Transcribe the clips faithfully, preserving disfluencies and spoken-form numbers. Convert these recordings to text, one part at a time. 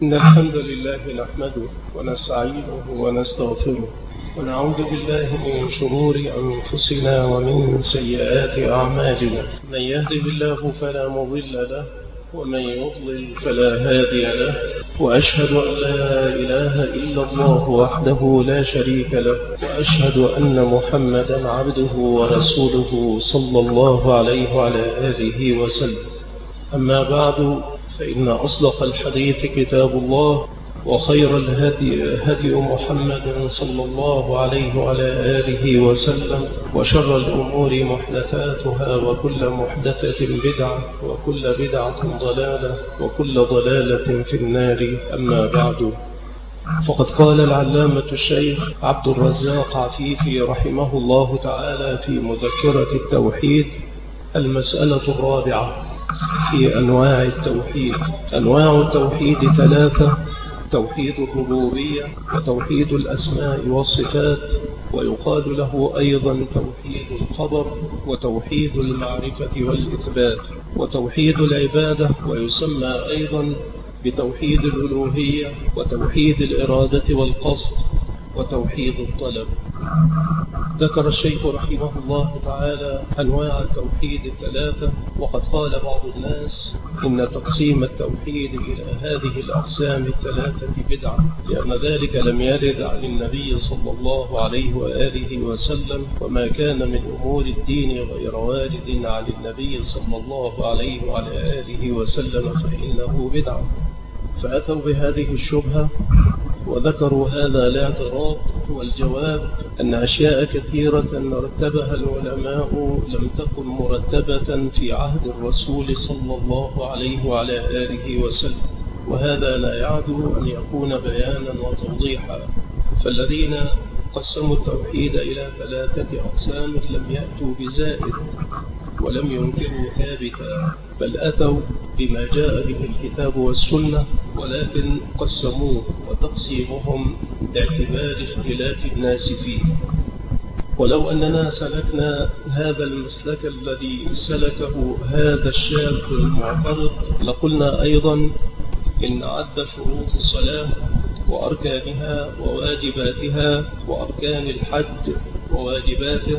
إن الحمد لله نحمده ونستعينه ونستغفره ونعوذ بالله من شرور أنفسنا ومن سيئات أعمالنا. من يهده الله فلا مضل له ومن يضلل فلا هادي له، وأشهد أن لا إله إلا الله وحده لا شريك له، وأشهد أن محمدا عبده ورسوله صلى الله عليه وعلى آله وسلم. أما بعد، فإن أصدق الحديث كتاب الله، وخير الهدي هدي محمد صلى الله عليه وعلى آله وسلم، وشر الأمور محدثاتها، وكل محدثة بدعة، وكل بدعة ضلالة، وكل ضلالة في النار. أما بعد، فقد قال العلامة الشيخ عبد الرزاق عفيفي رحمه الله تعالى في مذكرة التوحيد: المسألة الرابعة في أنواع التوحيد. أنواع التوحيد ثلاثة: توحيد الربوبية، وتوحيد الأسماء والصفات، ويقال له أيضا توحيد الخبر، وتوحيد المعرفة والإثبات، وتوحيد العبادة، ويسمى أيضا بتوحيد الألوهية، وتوحيد الإرادة والقصد، وتوحيد الطلب. ذكر الشيخ رحمه الله تعالى أنواع التوحيد الثلاثة، وقد قال بعض الناس إن تقسيم التوحيد إلى هذه الأقسام الثلاثة بدعة، لأن ذلك لم يرد عن النبي صلى الله عليه وآله وسلم، وما كان من أمور الدين غير وارد عن النبي صلى الله عليه وعلى آله وسلم فإنه بدعة. فأتوا بهذه الشبهة وذكروا هذا الاعتراض، والجواب أن أشياء كثيرة رتبها العلماء لم تكن مرتبة في عهد الرسول صلى الله عليه وعلى آله وسلم، وهذا لا يعدو أن يكون بيانا وتوضيحا. فالذين قسموا التوحيد إلى ثلاثة أقسام لم يأتوا بزائد ولم ينكروا ثابتا، بل أتوا بما جاء به الكتاب والسنة، ولكن قسموه، وتقسيمهم باعتبار اختلاف الناس فيه. ولو أننا سلكنا هذا المسلك الذي سلكه هذا الشاب المعترض لقلنا أيضا إن عد شروط الصلاة وأركانها وواجباتها، وأركان الحج وواجباته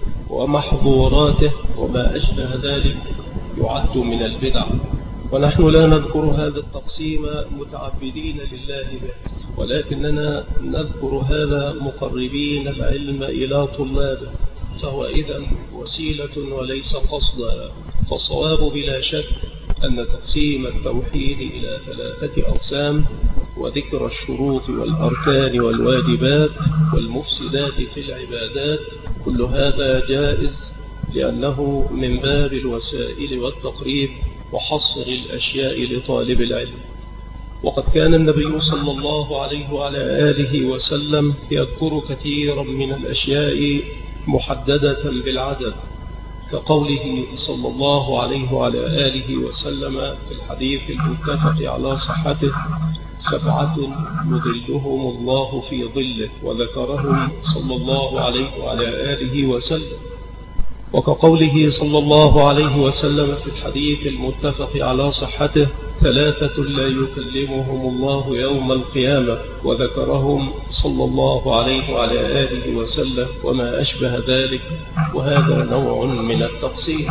ومحظوراته وما أشبه ذلك يعد من البدع. ونحن لا نذكر هذا التقسيم متعبدين لله به، ولكننا نذكر هذا مقربين العلم إلى طلابه، فهو إذن وسيلة وليس قصدا. فالصواب بلا شك أن تقسيم التوحيد إلى ثلاثة أقسام، وذكر الشروط والأركان والواجبات والمفسدات في العبادات، كل هذا جائز، لأنه من باب الوسائل والتقريب وحصر الأشياء لطالب العلم. وقد كان النبي صلى الله عليه وعلى آله وسلم يذكر كثيرا من الأشياء محددة بالعدد، كقوله صلى الله عليه وعلى آله وسلم في الحديث المتفق على صحته: سبعة يظلهم الله في ظله، وذكرهم صلى الله عليه وعلى آله وسلم. وكقوله صلى الله عليه وسلم في الحديث المتفق على صحته: ثلاثة لا يكلمهم الله يوم القيامة، وذكرهم صلى الله عليه وعلى آله وسلم، وما أشبه ذلك. وهذا نوع من التقسيم.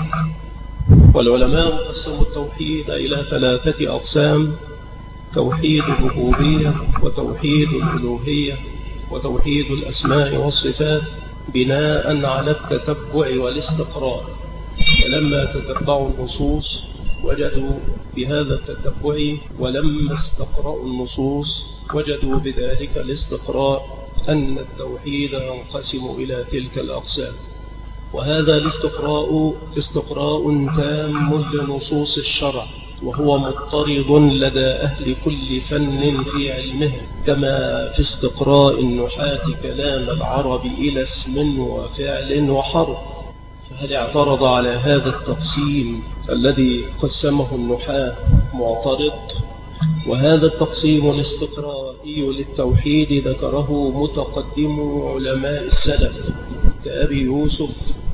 والعلماء قسموا التوحيد إلى ثلاثة أقسام: توحيد الربوبية، وتوحيد الألوهية، وتوحيد الأسماء والصفات، بناء على التتبع والاستقراء. ولما تتبعوا النصوص وجدوا بهذا التتبع، ولما استقرأوا النصوص وجدوا بذلك الاستقراء أن التوحيد ينقسم إلى تلك الأقسام. وهذا الاستقراء استقراء تام لنصوص الشرع، وهو مضطرد لدى أهل كل فن في علمه، كما في استقراء النحاة كلام العرب إلى اسم وفعل وحرف. فهل اعترض على هذا التقسيم الذي قسمه النحاة معترض؟ وهذا التقسيم الاستقرائي للتوحيد ذكره متقدم علماء السلف كأبي يوسف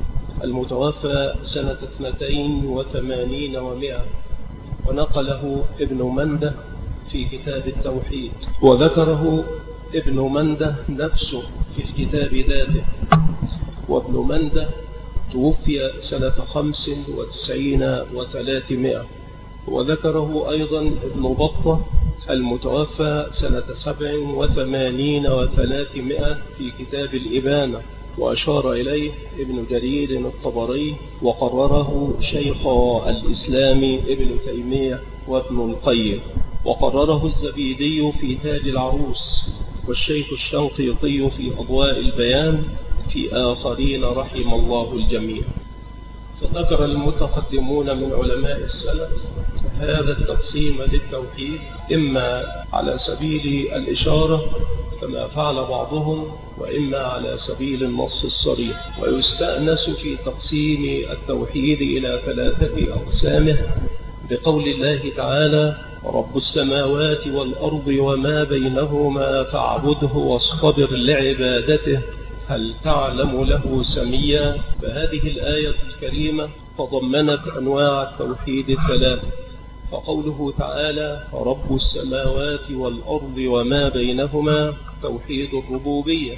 المتوفى سنة اثنتين وثمانين ومئة، ونقله ابن منده في كتاب التوحيد، وذكره ابن منده نفسه في الكتاب ذاته. وابن منده توفي سنة خمس وتسعين وثلاثمائة، وذكره أيضا ابن بطة المتوفى سنة سبع وثمانين وثلاثمائة في كتاب الإبانة، وأشار إليه ابن جرير الطبري، وقرره شيخ الإسلام ابن تيمية وابن القيم، وقرره الزبيدي في تاج العروس، والشيخ الشنقيطي في أضواء البيان، في آخرين رحم الله الجميع. فذكر المتقدمون من علماء السلف هذا التقسيم للتوحيد إما على سبيل الإشارة كما فعل بعضهم، وإما على سبيل النص الصريح. ويستأنس في تقسيم التوحيد إلى ثلاثة أقسامه بقول الله تعالى: رب السماوات والأرض وما بينهما فاعبده واصطبر لعبادته هل تعلم له سميا. فهذه الآية الكريمة تضمنت أنواع التوحيد الثلاثة، فقوله تعالى رب السماوات والأرض وما بينهما توحيد الربوبية،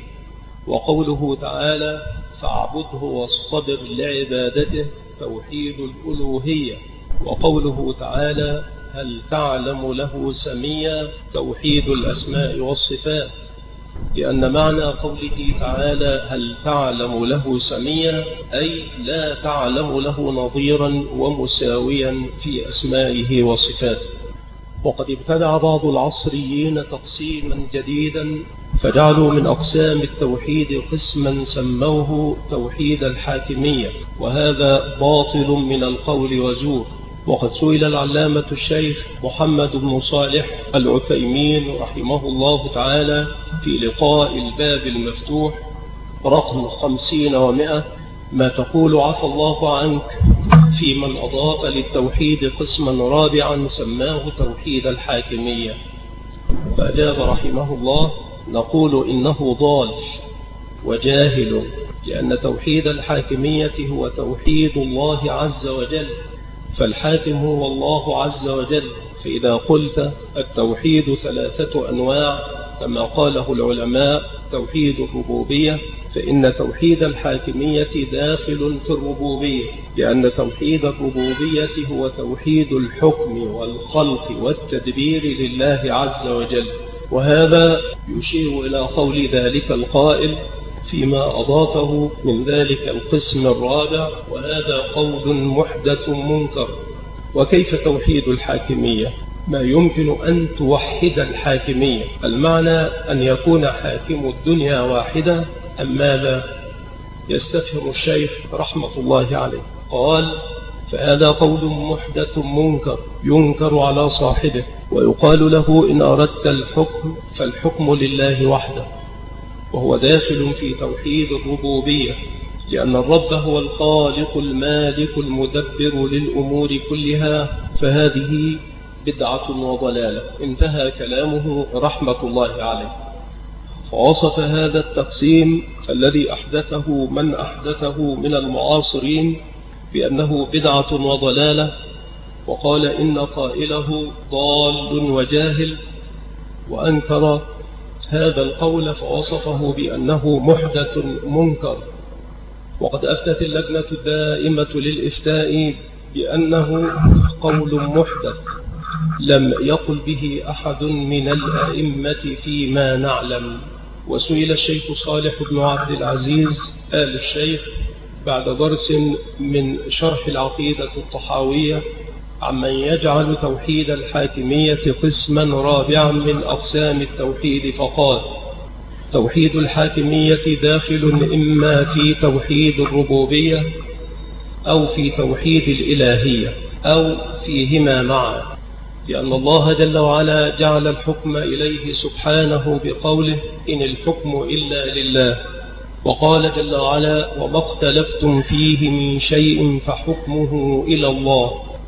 وقوله تعالى فاعبده واصطبر لعبادته توحيد الألوهية، وقوله تعالى هل تعلم له سميا توحيد الأسماء والصفات. لأن معنى قوله تعالى هل تعلم له سميا أي لا تعلم له نظيرا ومساويا في أسمائه وصفاته. وقد ابتدع بعض العصريين تقسيما جديدا، فجعلوا من أقسام التوحيد قسما سموه توحيد الحاكمية، وهذا باطل من القول وزور. وقد سئل العلامة الشيخ محمد بن صالح العثيمين رحمه الله تعالى في لقاء الباب المفتوح رقم خمسين ومئة: ما تقول عفى الله عنك في من أضاف للتوحيد قسما رابعا سماه توحيد الحاكمية؟ فأجاب رحمه الله: نقول إنه ضال وجاهل، لأن توحيد الحاكمية هو توحيد الله عز وجل، فالحاكم هو الله عز وجل. فإذا قلت التوحيد ثلاثة أنواع كما قاله العلماء توحيد الربوبية، فإن توحيد الحاكمية داخل في الربوبية، لأن توحيد الربوبية هو توحيد الحكم والخلق والتدبير لله عز وجل. وهذا يشير إلى قول ذلك القائل فيما أضافه من ذلك القسم الرابع: وهذا قول محدث منكر. وكيف توحيد الحاكمية؟ ما يمكن أن توحد الحاكمية، المعنى أن يكون حاكم الدنيا واحدة أم ماذا؟ يستفهم الشيخ رحمة الله عليه، قال: فهذا قول محدث منكر ينكر على صاحبه، ويقال له إن أردت الحكم فالحكم لله وحده، وهو داخل في توحيد الربوبية، لأن الرب هو الخالق المالك المدبر للأمور كلها، فهذه بدعة وضلالة. انتهى كلامه رحمة الله عليه. فوصف هذا التقسيم الذي أحدثه من أحدثه من المعاصرين بأنه بدعة وضلالة، وقال إن قائله ضال وجاهل، وأنكر هذا القول فوصفه بأنه محدث منكر. وقد أفتت اللجنة الدائمة للإفتاء بأنه قول محدث لم يقل به أحد من الأئمة فيما نعلم. وسئل الشيخ صالح بن عبد العزيز آل الشيخ بعد درس من شرح العقيدة الطحاوية عمن يجعل توحيد الحاكمية قسما رابعا من أقسام التوحيد، فقال: توحيد الحاكمية داخل إما في توحيد الربوبية أو في توحيد الإلهية أو فيهما معا، لأن الله جل وعلا جعل الحكم إليه سبحانه بقوله: إن الحكم إلا لله. وقال جل وعلا: وما اختلفتم فيه من شيء فحكمه إلى الله،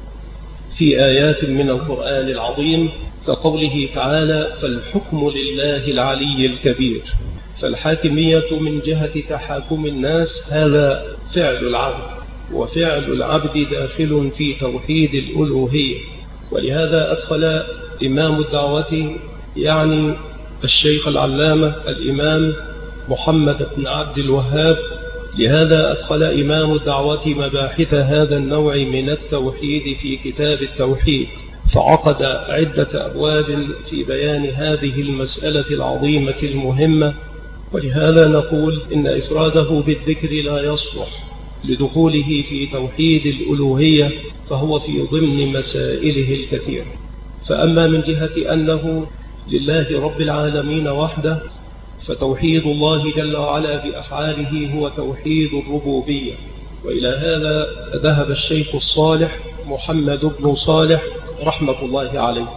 في آيات من القرآن العظيم كقوله تعالى: فالحكم لله العلي الكبير. فالحاكمية من جهة تحاكم الناس هذا فعل العبد، وفعل العبد داخل في توحيد الألوهية. ولهذا أدخل إمام الدعوة يعني الشيخ العلامة الإمام محمد بن عبد الوهاب. لهذا أدخل إمام الدعوة مباحث هذا النوع من التوحيد في كتاب التوحيد، فعقد عدة أبواب في بيان هذه المسألة العظيمة المهمة. ولهذا نقول إن إفراده بالذكر لا يصلح لدخوله في توحيد الألوهية، فهو في ضمن مسائله الكثيرة. فأما من جهة أنه لله رب العالمين وحده، فتوحيد الله جل وعلا بأفعاله هو توحيد الربوبية، وإلى هذا ذهب الشيخ الصالح محمد بن صالح رحمة الله عليه.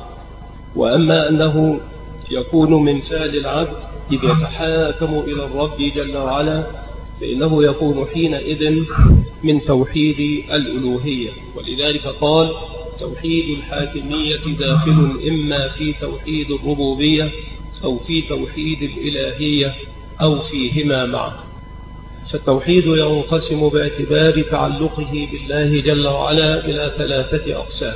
وأما أنه يكون من فعل العبد إذ يتحاكم إلى الرب جل وعلا، فإنه يكون حينئذ من توحيد الألوهية. ولذلك قال توحيد الحاكمية داخل إما في توحيد الربوبية أو في توحيد الإلهية أو فيهما معا. فالتوحيد ينقسم باعتبار تعلقه بالله جل وعلا إلى ثلاثة أقسام: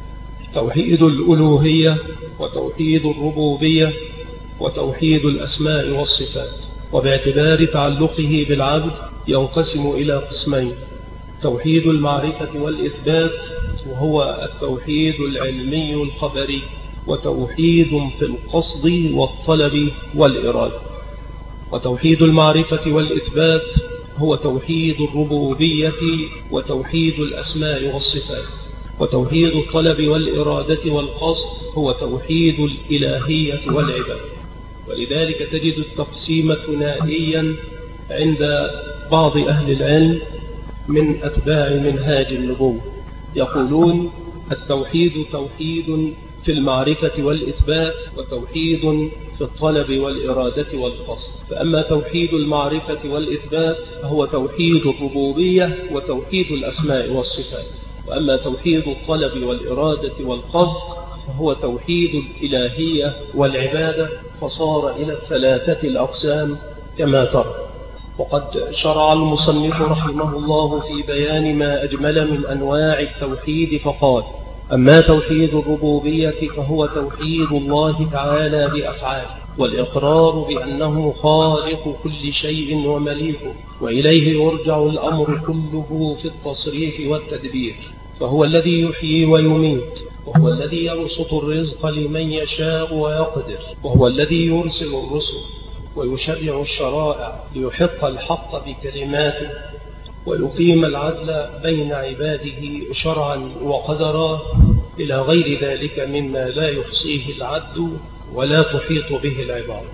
توحيد الألوهية، وتوحيد الربوبية، وتوحيد الأسماء والصفات. وباعتبار تعلقه بالعبد ينقسم إلى قسمين: توحيد المعرفة والإثبات، وهو التوحيد العلمي الخبري، وتوحيد في القصد والطلب والإرادة. وتوحيد المعرفة والإثبات هو توحيد الربوبية وتوحيد الأسماء والصفات. وتوحيد الطلب والإرادة والقصد هو توحيد الإلهية والعبادة. ولذلك تجد التقسيم ثنائيا عند بعض أهل العلم من أتباع منهاج النبوة، يقولون التوحيد توحيد في المعرفة والإثبات، وتوحيد في الطلب والإرادة والقصد. فأما توحيد المعرفة والإثبات فهو توحيد الربوبية وتوحيد الأسماء والصفات. وأما توحيد الطلب والإرادة والقصد فهو توحيد الإلهية والعبادة، فصار إلى الثلاثة الأقسام كما ترى. وقد شرع المصنف رحمه الله في بيان ما أجمل من أنواع التوحيد فقال: أما توحيد الربوبية فهو توحيد الله تعالى بأفعاله، والإقرار بأنه خالق كل شيء ومليكه، وإليه يرجع الأمر كله في التصريف والتدبير. فهو الذي يحيي ويميت، وهو الذي يبسط الرزق لمن يشاء ويقدر، وهو الذي يرسل الرسل ويشرع الشرائع ليحق الحق بكلماته، ويقيم العدل بين عباده شرعا وقدرا، إلى غير ذلك مما لا يحصيه العد ولا تحيط به العبارة.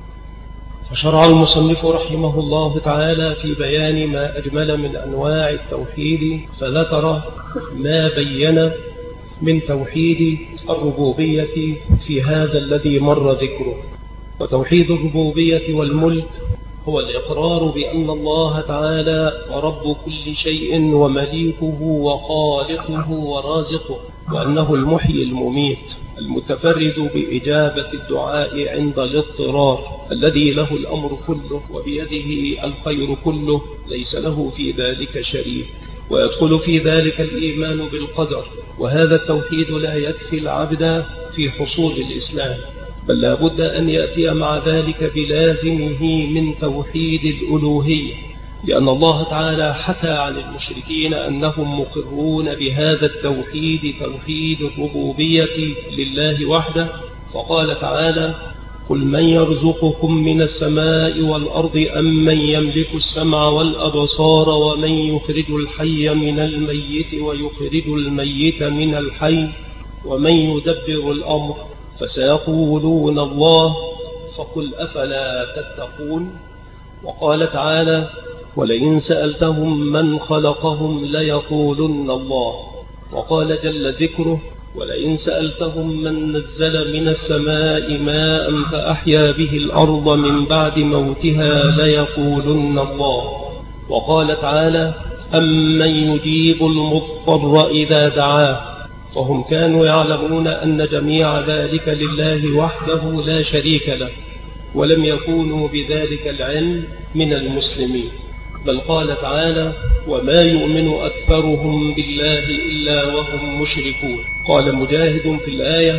فشرع المصنف رحمه الله تعالى في بيان ما أجمل من أنواع التوحيد، فذكر ما بين من توحيد الربوبية في هذا الذي مر ذكره. وتوحيد الربوبية والملك هو الإقرار بأن الله تعالى رب كل شيء ومليكه وخالقه ورازقه، وأنه المحيي المميت المتفرد بإجابة الدعاء عند الاضطرار، الذي له الأمر كله وبيده الخير كله، ليس له في ذلك شريك. ويدخل في ذلك الإيمان بالقدر. وهذا التوحيد لا يكفي العبد في حصول الإسلام، بل لا بد أن يأتي مع ذلك بلازمه من توحيد الألوهية، لأن الله تعالى حكى عن المشركين أنهم مقرون بهذا التوحيد، توحيد الربوبية لله وحده. فقال تعالى: قل من يرزقكم من السماء والأرض أم من يملك السمع والأبصار ومن يخرج الحي من الميت ويخرج الميت من الحي ومن يدبر الأمر، فسيقولون الله، فقل أفلا تتقون. وقال تعالى: ولئن سألتهم من خلقهم ليقولن الله. وقال جل ذكره: ولئن سألتهم من نزل من السماء ماء فأحيا به الأرض من بعد موتها ليقولن الله. وقال تعالى: أمن يجيب المضطر إذا دعاه. فهم كانوا يعلمون أن جميع ذلك لله وحده لا شريك له، ولم يكونوا بذلك العلم من المسلمين. بل قال تعالى: وما يؤمن أكثرهم بالله إلا وهم مشركون. قال مجاهد في الآية: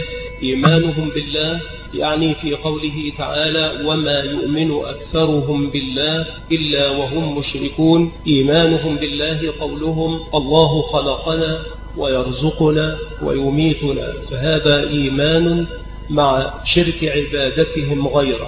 إيمانهم بالله، يعني في قوله تعالى وما يؤمن أكثرهم بالله إلا وهم مشركون. إيمانهم بالله قولهم الله خلقنا ويرزقنا ويميتنا، فهذا إيمان مع شرك عبادتهم غيره.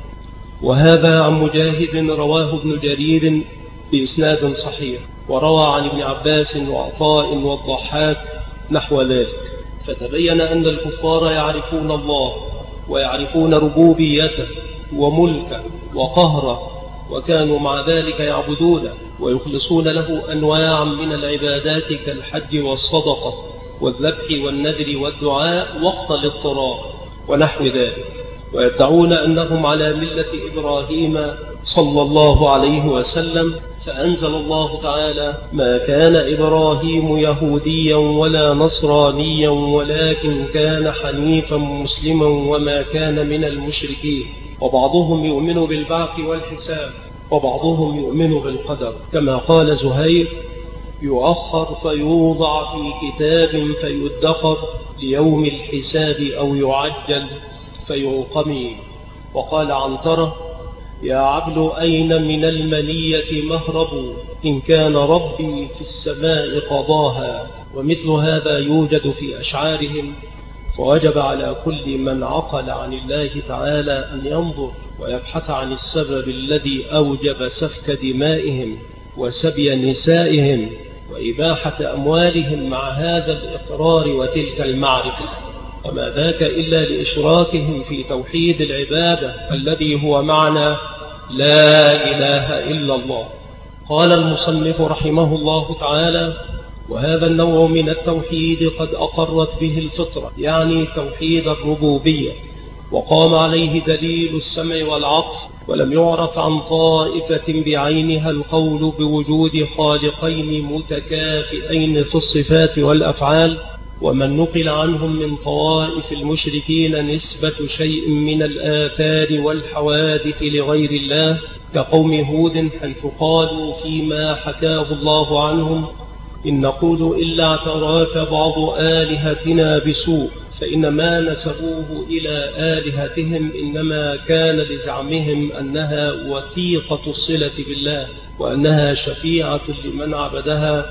وهذا عن مجاهد رواه ابن جرير بإسناد صحيح، وروى عن ابن عباس وعطاء والضحاك نحو ذلك. فتبين أن الكفار يعرفون الله ويعرفون ربوبيته وملكه وقهره، وكانوا مع ذلك يعبدونه ويخلصون له أنواعا من العبادات كالحج والصدقة والذبح والنذر والدعاء وقت الاضطرار ونحو ذلك، ويدعون أنهم على ملة إبراهيم صلى الله عليه وسلم. فأنزل الله تعالى ما كان إبراهيم يهوديا ولا نصرانيا ولكن كان حنيفا مسلما وما كان من المشركين. وبعضهم يؤمن بالبعث والحساب وبعضهم يؤمن بالقدر، كما قال زهير يؤخر فيوضع في كتاب فيدخر ليوم الحساب أو يعجل فيوقمي. وقال عنترة يا عبد أين من المنية مهرب إن كان ربي في السماء قضاها. ومثل هذا يوجد في أشعارهم، فوجب على كل من عقل عن الله تعالى أن ينظر ويبحث عن السبب الذي أوجب سفك دمائهم وسبي نسائهم وإباحة أموالهم مع هذا الإقرار وتلك المعرفة، وما ذاك إلا لإشراكهم في توحيد العبادة الذي هو معنى لا إله إلا الله. قال المصنف رحمه الله تعالى وهذا النوع من التوحيد قد أقرت به الفطرة، يعني توحيد الربوبية، وقام عليه دليل السمع والعقل، ولم يعرف عن طائفة بعينها القول بوجود خالقين متكافئين في الصفات والأفعال. ومن نقل عنهم من طوائف المشركين نسبة شيء من الآثار والحوادث لغير الله كقوم هود، حيث قالوا فيما حكاه الله عنهم إن نقول إلا اعتراك بعض آلهتنا بسوء، فإن ما نسبوه إلى آلهتهم إنما كان لزعمهم أنها وثيقة الصلة بالله وأنها شفيعة لمن عبدها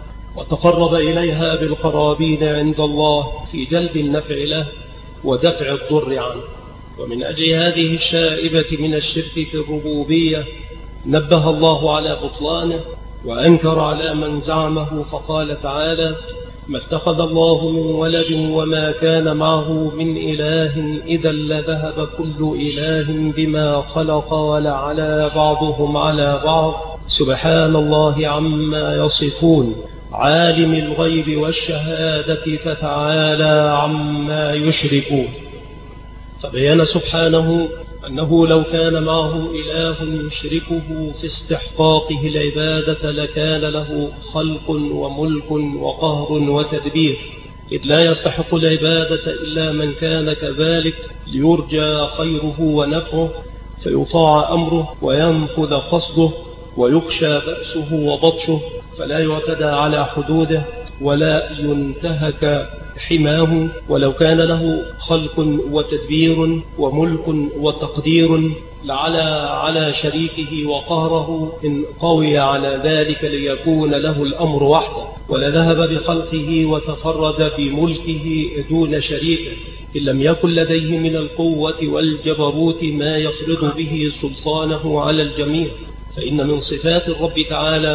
وتقرب إليها بالقرابين عند الله في جلب النفع له ودفع الضر عنه. ومن أجل هذه الشائبة من الشرك في الربوبية نبه الله على بطلانه وأنكر على من زعمه، فقال تعالى ما اتخذ الله من ولد وما كان معه من إله إذا لذهب كل إله بما خلق ولعلى بعضهم على بعض سبحان الله عما يصفون عالم الغيب والشهادة فتعالى عما يشركون. فبين سبحانه أنه لو كان معه إله يشركه في استحقاقه العبادة لكان له خلق وملك وقهر وتدبير، إذ لا يستحق العبادة إلا من كان كذلك ليرجى خيره ونفعه فيطاع أمره وينفذ قصده ويخشى بأسه وبطشه، فلا يعتدى على حدوده ولا ينتهك حماه. ولو كان له خلق وتدبير وملك وتقدير لعلى على شريكه وقهره إن قوي على ذلك ليكون له الأمر وحده، ولذهب بخلقه وتفرد بملكه دون شريكه إن لم يكن لديه من القوة والجبروت ما يفرض به سلطانه على الجميع. فإن من صفات الرب تعالى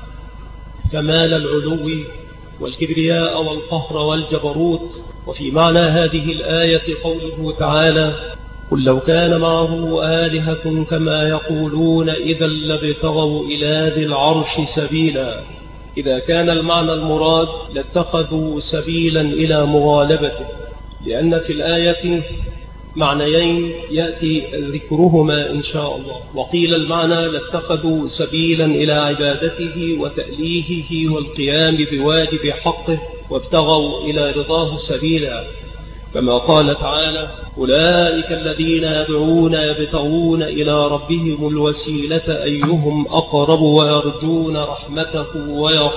كمال العلو والكبرياء والقهر والجبروت. وفي معنى هذه الآية قوله تعالى قل لو كان معه آلهة كما يقولون إذا لابتغوا إلى ذي العرش سبيلا. إذا كان المعنى المراد لاتخذوا سبيلا إلى مغالبته، لأن في الآية معنيين يأتي ذكرهما إن شاء الله. وقيل المعنى لاتخذوا سبيلا إلى عبادته وتأليهه والقيام بواجب حقه وابتغوا إلى رضاه سبيلا، كما قال تعالى أولئك الذين يدعون يبتغون إلى ربهم الوسيلة أيهم أقرب ويرجون رحمته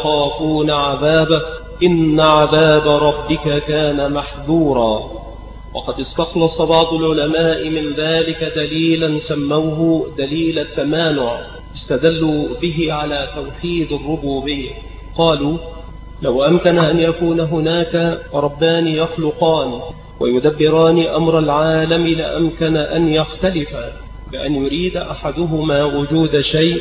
ويخافون عذابه إن عذاب ربك كان محذورا. وقد استخلص بعض العلماء من ذلك دليلا سموه دليل التمانع، استدلوا به على توحيد الربوبية. قالوا: لو أمكن أن يكون هناك ربان يخلقان ويدبران أمر العالم لأمكن أن يختلفا، بأن يريد أحدهما وجود شيء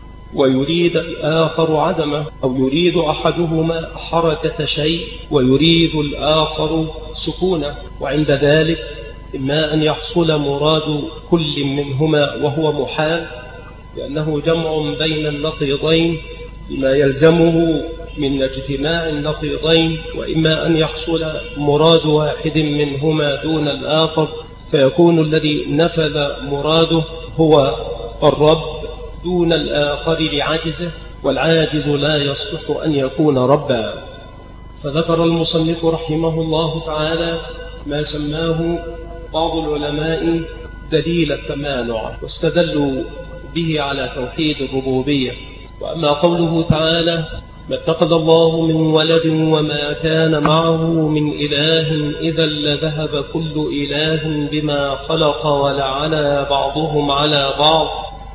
ويريد الآخر عدمه، أو يريد أحدهما حركة شيء ويريد الآخر سكونه، وعند ذلك إما أن يحصل مراد كل منهما وهو محال لأنه جمع بين النقيضين بما يلزمه من اجتماع النقيضين، وإما أن يحصل مراد واحد منهما دون الآخر فيكون الذي نفذ مراده هو الرب دون الآخر لعاجزه، والعاجز لا يصلح أن يكون ربا. فذكر المصنف رحمه الله تعالى ما سماه بعض العلماء دليل التمانع، واستدلوا به على توحيد الربوبية. وأما قوله تعالى: ما اتخذ الله من ولد وما كان معه من إله إذا لذهب كل إله بما خلق ولعلى بعضهم على بعض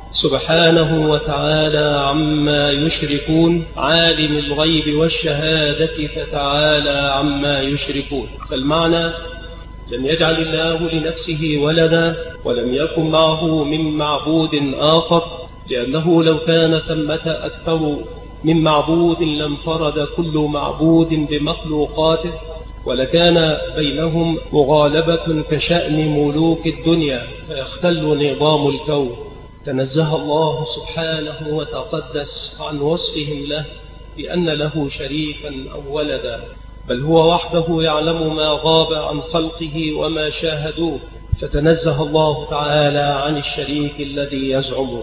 سبحانه وتعالى عما يشركون، عالم الغيب والشهادة فتعالى عما يشركون. فالمعنى: لم يجعل الله لنفسه ولدا ولم يكن معه من معبود آخر، لأنه لو كان ثمة أكثر من معبود لانفرد كل معبود بمخلوقاته، ولكان بينهم مغالبة كشأن ملوك الدنيا فيختل نظام الكون. تنزه الله سبحانه وتقدس عن وصفهم له بأن له شريكا أو ولدا، بل هو وحده يعلم ما غاب عن خلقه وما شاهدوه، فتنزه الله تعالى عن الشريك الذي يزعمه.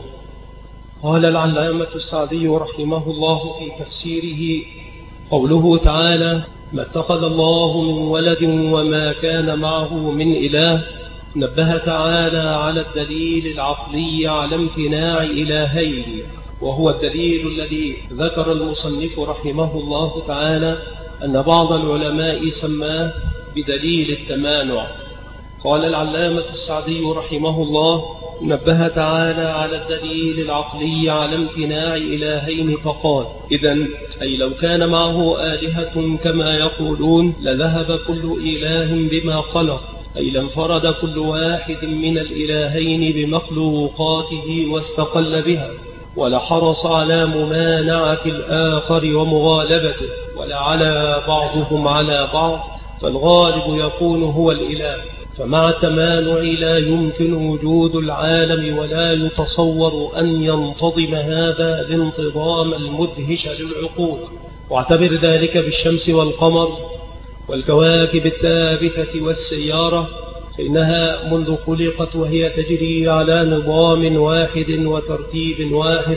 قال العلامة السعدي رحمه الله في تفسيره: قوله تعالى: ما اتخذ الله من ولد وما كان معه من إله، نبه تعالى على الدليل العقلي على امتناع إلهين، وهو الدليل الذي ذكر المصنف رحمه الله تعالى أن بعض العلماء سماه بدليل التمانع. قال العلامة السعدي رحمه الله: نبه تعالى على الدليل العقلي على امتناع إلهين، فقال: إذن أي لو كان معه آلهة كما يقولون لذهب كل إله بما خلق، أي لانفرد كل واحد من الإلهين بمخلوقاته واستقل بها، ولحرص على ممانعة الآخر ومغالبته، ولعلى بعضهم على بعض، فالغالب يكون هو الإله. فمع التمانع لا يمكن وجود العالم ولا يتصور أن ينتظم هذا الانتظام المدهش للعقول. واعتبر ذلك بالشمس والقمر والكواكب الثابتة والسيارة، فإنها منذ خلقت وهي تجري على نظام واحد وترتيب واحد،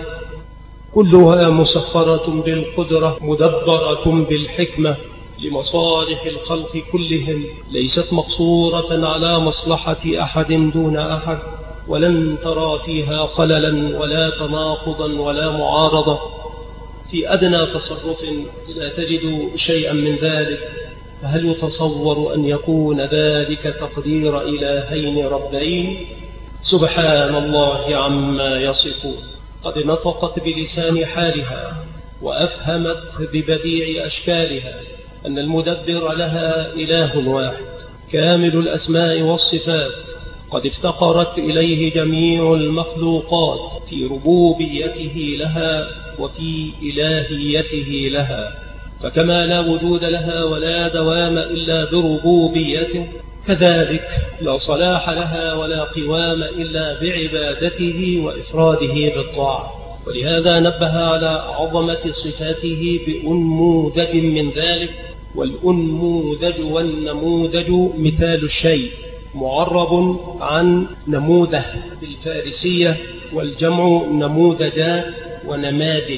كلها مسخرة بالقدرة مدبرة بالحكمة لمصالح الخلق كلهم، ليست مقصورة على مصلحة أحد دون أحد، ولن ترى فيها خللا ولا تناقضا ولا معارضة. في أدنى تصرف لا تجد شيئا من ذلك، فهل يتصور أن يكون ذلك تقدير إلهين ربين؟ سبحان الله عما يصفون. قد نطقت بلسان حالها وأفهمت ببديع أشكالها أن المدبر لها إله واحد كامل الأسماء والصفات، قد افتقرت إليه جميع المخلوقات في ربوبيته لها وفي إلهيته لها. فكما لا وجود لها ولا دوام إلا بربوبيته، كذلك لا صلاح لها ولا قوام إلا بعبادته وإفراده بالطاعة. ولهذا نبه على عظمة صفاته بأنموذج من ذلك، والأنموذج والنموذج مثال الشيء، معرب عن نموذج بالفارسية، والجمع نموذجات ونماذج.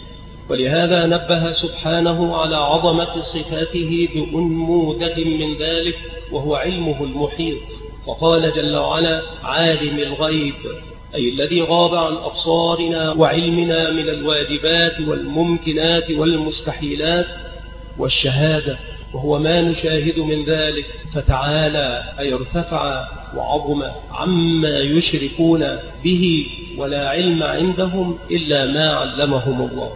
ولهذا نبه سبحانه على عظمة صفاته بأنموذج من ذلك، وهو علمه المحيط، فقال جل وعلا: عالم الغيب، أي الذي غاب عن أبصارنا وعلمنا من الواجبات والممكنات والمستحيلات، والشهادة، وهو ما نشاهد من ذلك، فتعالى أي ارتفع وعظم عما يشركون به، ولا علم عندهم إلا ما علمهم الله.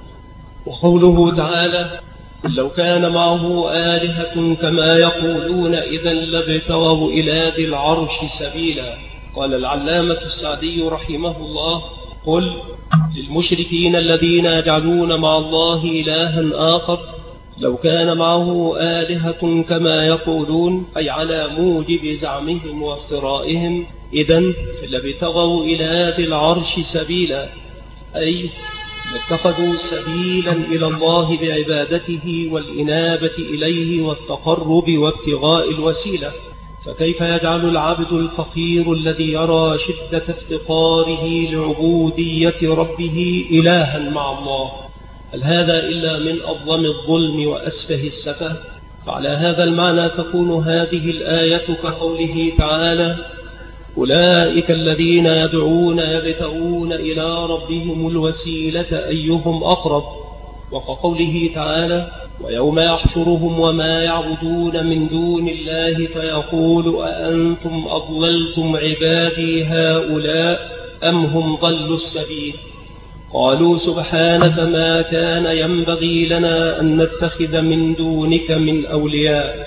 وقوله تعالى: لو كان معه آلهة كما يقولون إذا لابتغوا إلى ذي العرش سبيلا. قال العلامة السعدي رحمه الله: قل للمشركين الذين يجعلون مع الله إلها آخر: لو كان معه آلهة كما يقولون، أي على موجب زعمهم وافترائهم، إذن لابتغوا إلى ذي العرش سبيلا، أي اتخذوا سبيلا إلى الله بعبادته والإنابة إليه والتقرب وابتغاء الوسيلة. فكيف يجعل العبد الفقير الذي يرى شدة افتقاره لعبودية ربه إلها مع الله؟ هل هذا إلا من أظلم الظلم وأسفه السفه؟ فعلى هذا المعنى تكون هذه الآية كقوله تعالى: أولئك الذين يدعون يبتغون إلى ربهم الوسيلة أيهم أقرب. وكقوله تعالى: ويوم يحشرهم وما يعبدون من دون الله فيقول أأنتم أضللتم عبادي هؤلاء أم هم ضلوا السبيل؟ قالوا سبحانك ما كان ينبغي لنا أن نتخذ من دونك من أولياء.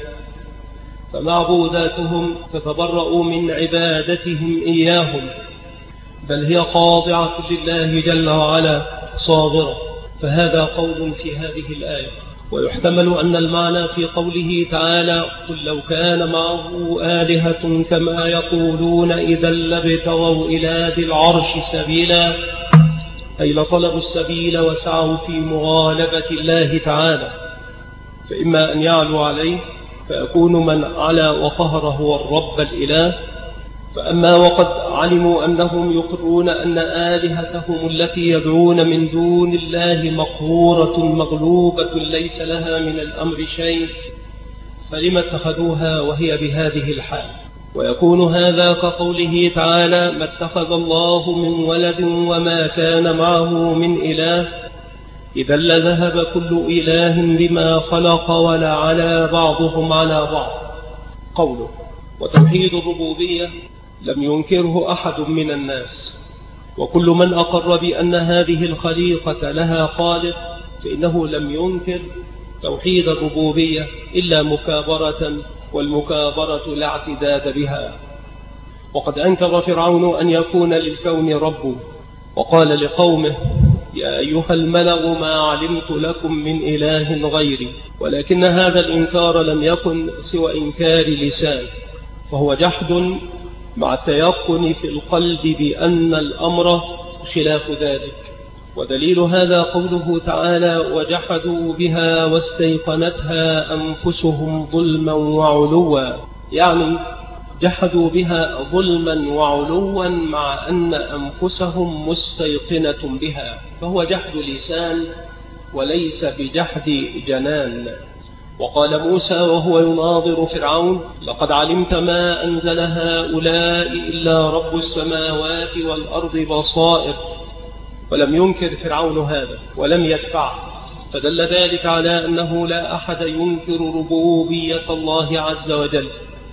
فمعبوداتهم تتبرأ من عبادتهم إياهم، بل هي خاضعة لله جل وعلا صاغرة. فهذا قول في هذه الآية. ويحتمل أن المعنى في قوله تعالى: قل لو كان معه آلهة كما يقولون إذا لابتغوا إلى ذي العرش سبيلا، أي لطلبوا السبيل وسعوا في مغالبة الله تعالى، فإما أن يعلو عليه فيكون من علا وقهر هو الرب الإله. فأما وقد علموا أنهم يقرون أن آلهتهم التي يدعون من دون الله مقهورة مغلوبة ليس لها من الأمر شيء، فلما اتخذوها وهي بهذه الحال؟ ويكون هذا كقوله تعالى: ما اتخذ الله من ولد وما كان معه من إله إذا لذهب كل إله بما خلق ولعلى بعضهم على بعض. قوله: وتوحيد الربوبية لم ينكره أحد من الناس، وكل من أقر بأن هذه الخليقة لها خالق فإنه لم ينكر توحيد الربوبية إلا مكابرة، والمكابرة لا اعتداد بها. وقد أنكر فرعون أن يكون للكون رب، وقال لقومه: يا أيها الملأ ما علمت لكم من إله غيري. ولكن هذا الإنكار لم يكن سوى إنكار لسان، فهو جحد مع التيقن في القلب بأن الأمر خلاف ذلك. ودليل هذا قوله تعالى: وجحدوا بها واستيقنتها أنفسهم ظلما وعلوا، يعني جحدوا بها ظلما وعلوا مع أن أنفسهم مستيقنة بها، فهو جحد لسان وليس بجحد جنان. وقال موسى وهو يناظر فرعون: لقد علمت ما أنزل هؤلاء إلا رب السماوات والأرض بصائر. ولم ينكر فرعون هذا ولم يدفعه، فدل ذلك على أنه لا أحد ينكر ربوبية الله عز وجل.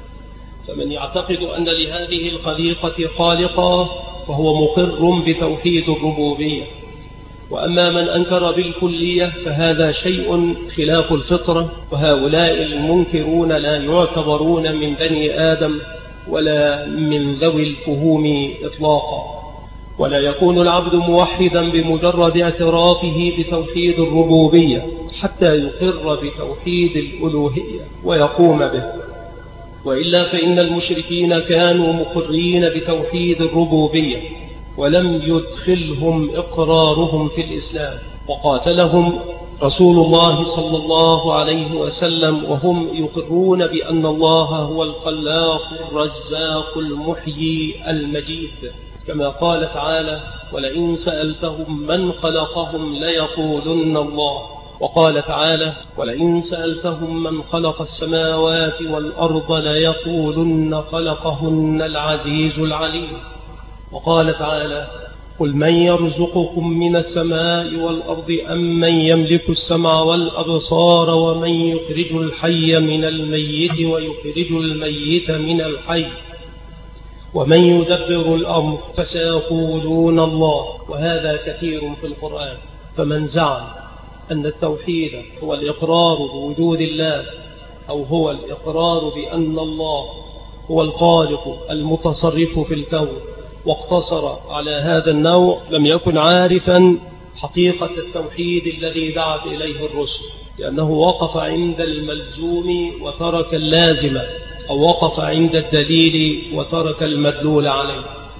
فمن يعتقد أن لهذه الخليقة خالقا فهو مقر بتوحيد الربوبية. وأما من أنكر بالكلية فهذا شيء خلاف الفطرة، وهؤلاء المنكرون لا يعتبرون من بني آدم ولا من ذوي الفهوم إطلاقا. ولا يكون العبد موحدا بمجرد اعترافه بتوحيد الربوبية حتى يقر بتوحيد الألوهية ويقوم به، وإلا فإن المشركين كانوا مقرين بتوحيد الربوبية ولم يدخلهم إقرارهم في الإسلام، وقاتلهم رسول الله صلى الله عليه وسلم وهم يقرون بأن الله هو الخلاق الرزاق المحيي المجيد، كما قال تعالى: ولئن سألتهم من خلقهم ليقولن الله. وقال تعالى: ولئن سألتهم من خلق السماوات والأرض ليقولن خلقهن العزيز العليم. وقال تعالى: قل من يرزقكم من السماء والأرض أم من يملك السمع والأبصار ومن يخرج الحي من الميت ويخرج الميت من الحي ومن يدبر الأمر فسيقولون الله. وهذا كثير في القرآن. فمن زعم أن التوحيد هو الإقرار بوجود الله أو هو الإقرار بأن الله هو الخالق المتصرف في الكون واقتصر على هذا النوع لم يكن عارفا حقيقة التوحيد الذي دعت إليه الرسل، لأنه وقف عند الملزوم وترك اللازم، أو وقف عند الدليل وترك المدلول عليه.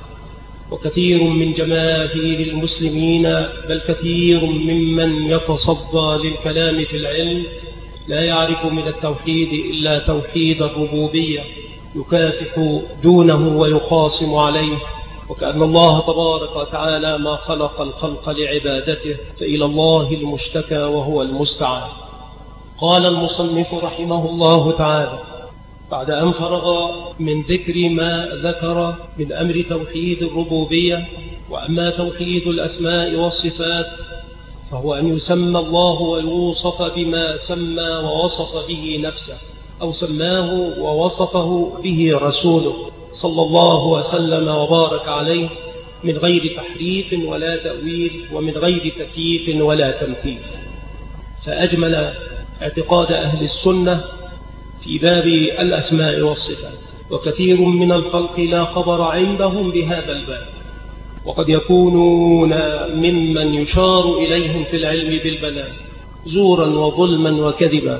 وكثير من جماهير المسلمين بل كثير ممن يتصدى للكلام في العلم لا يعرف من التوحيد إلا توحيد الربوبية، يكافح دونه ويقاسم عليه، وكأن الله تبارك وتعالى ما خلق الخلق لعبادته، فإلى الله المشتكى وهو المستعان. قال المصنف رحمه الله تعالى بعد أن فرغ من ذكر ما ذكر من أمر توحيد الربوبية: وأما توحيد الأسماء والصفات فهو أن يسمى الله ويوصف بما سمى ووصف به نفسه، أو سماه ووصفه به رسوله صلى الله وسلم وبارك عليه، من غير تحريف ولا تأويل ومن غير تكييف ولا تمثيل. فأجمل اعتقاد أهل السنة في باب الأسماء والصفات، وكثير من الخلق لا خبر عندهم بهذا الباب، وقد يكونون ممن يشار إليهم في العلم بالبلاء زورا وظلما وكذبا.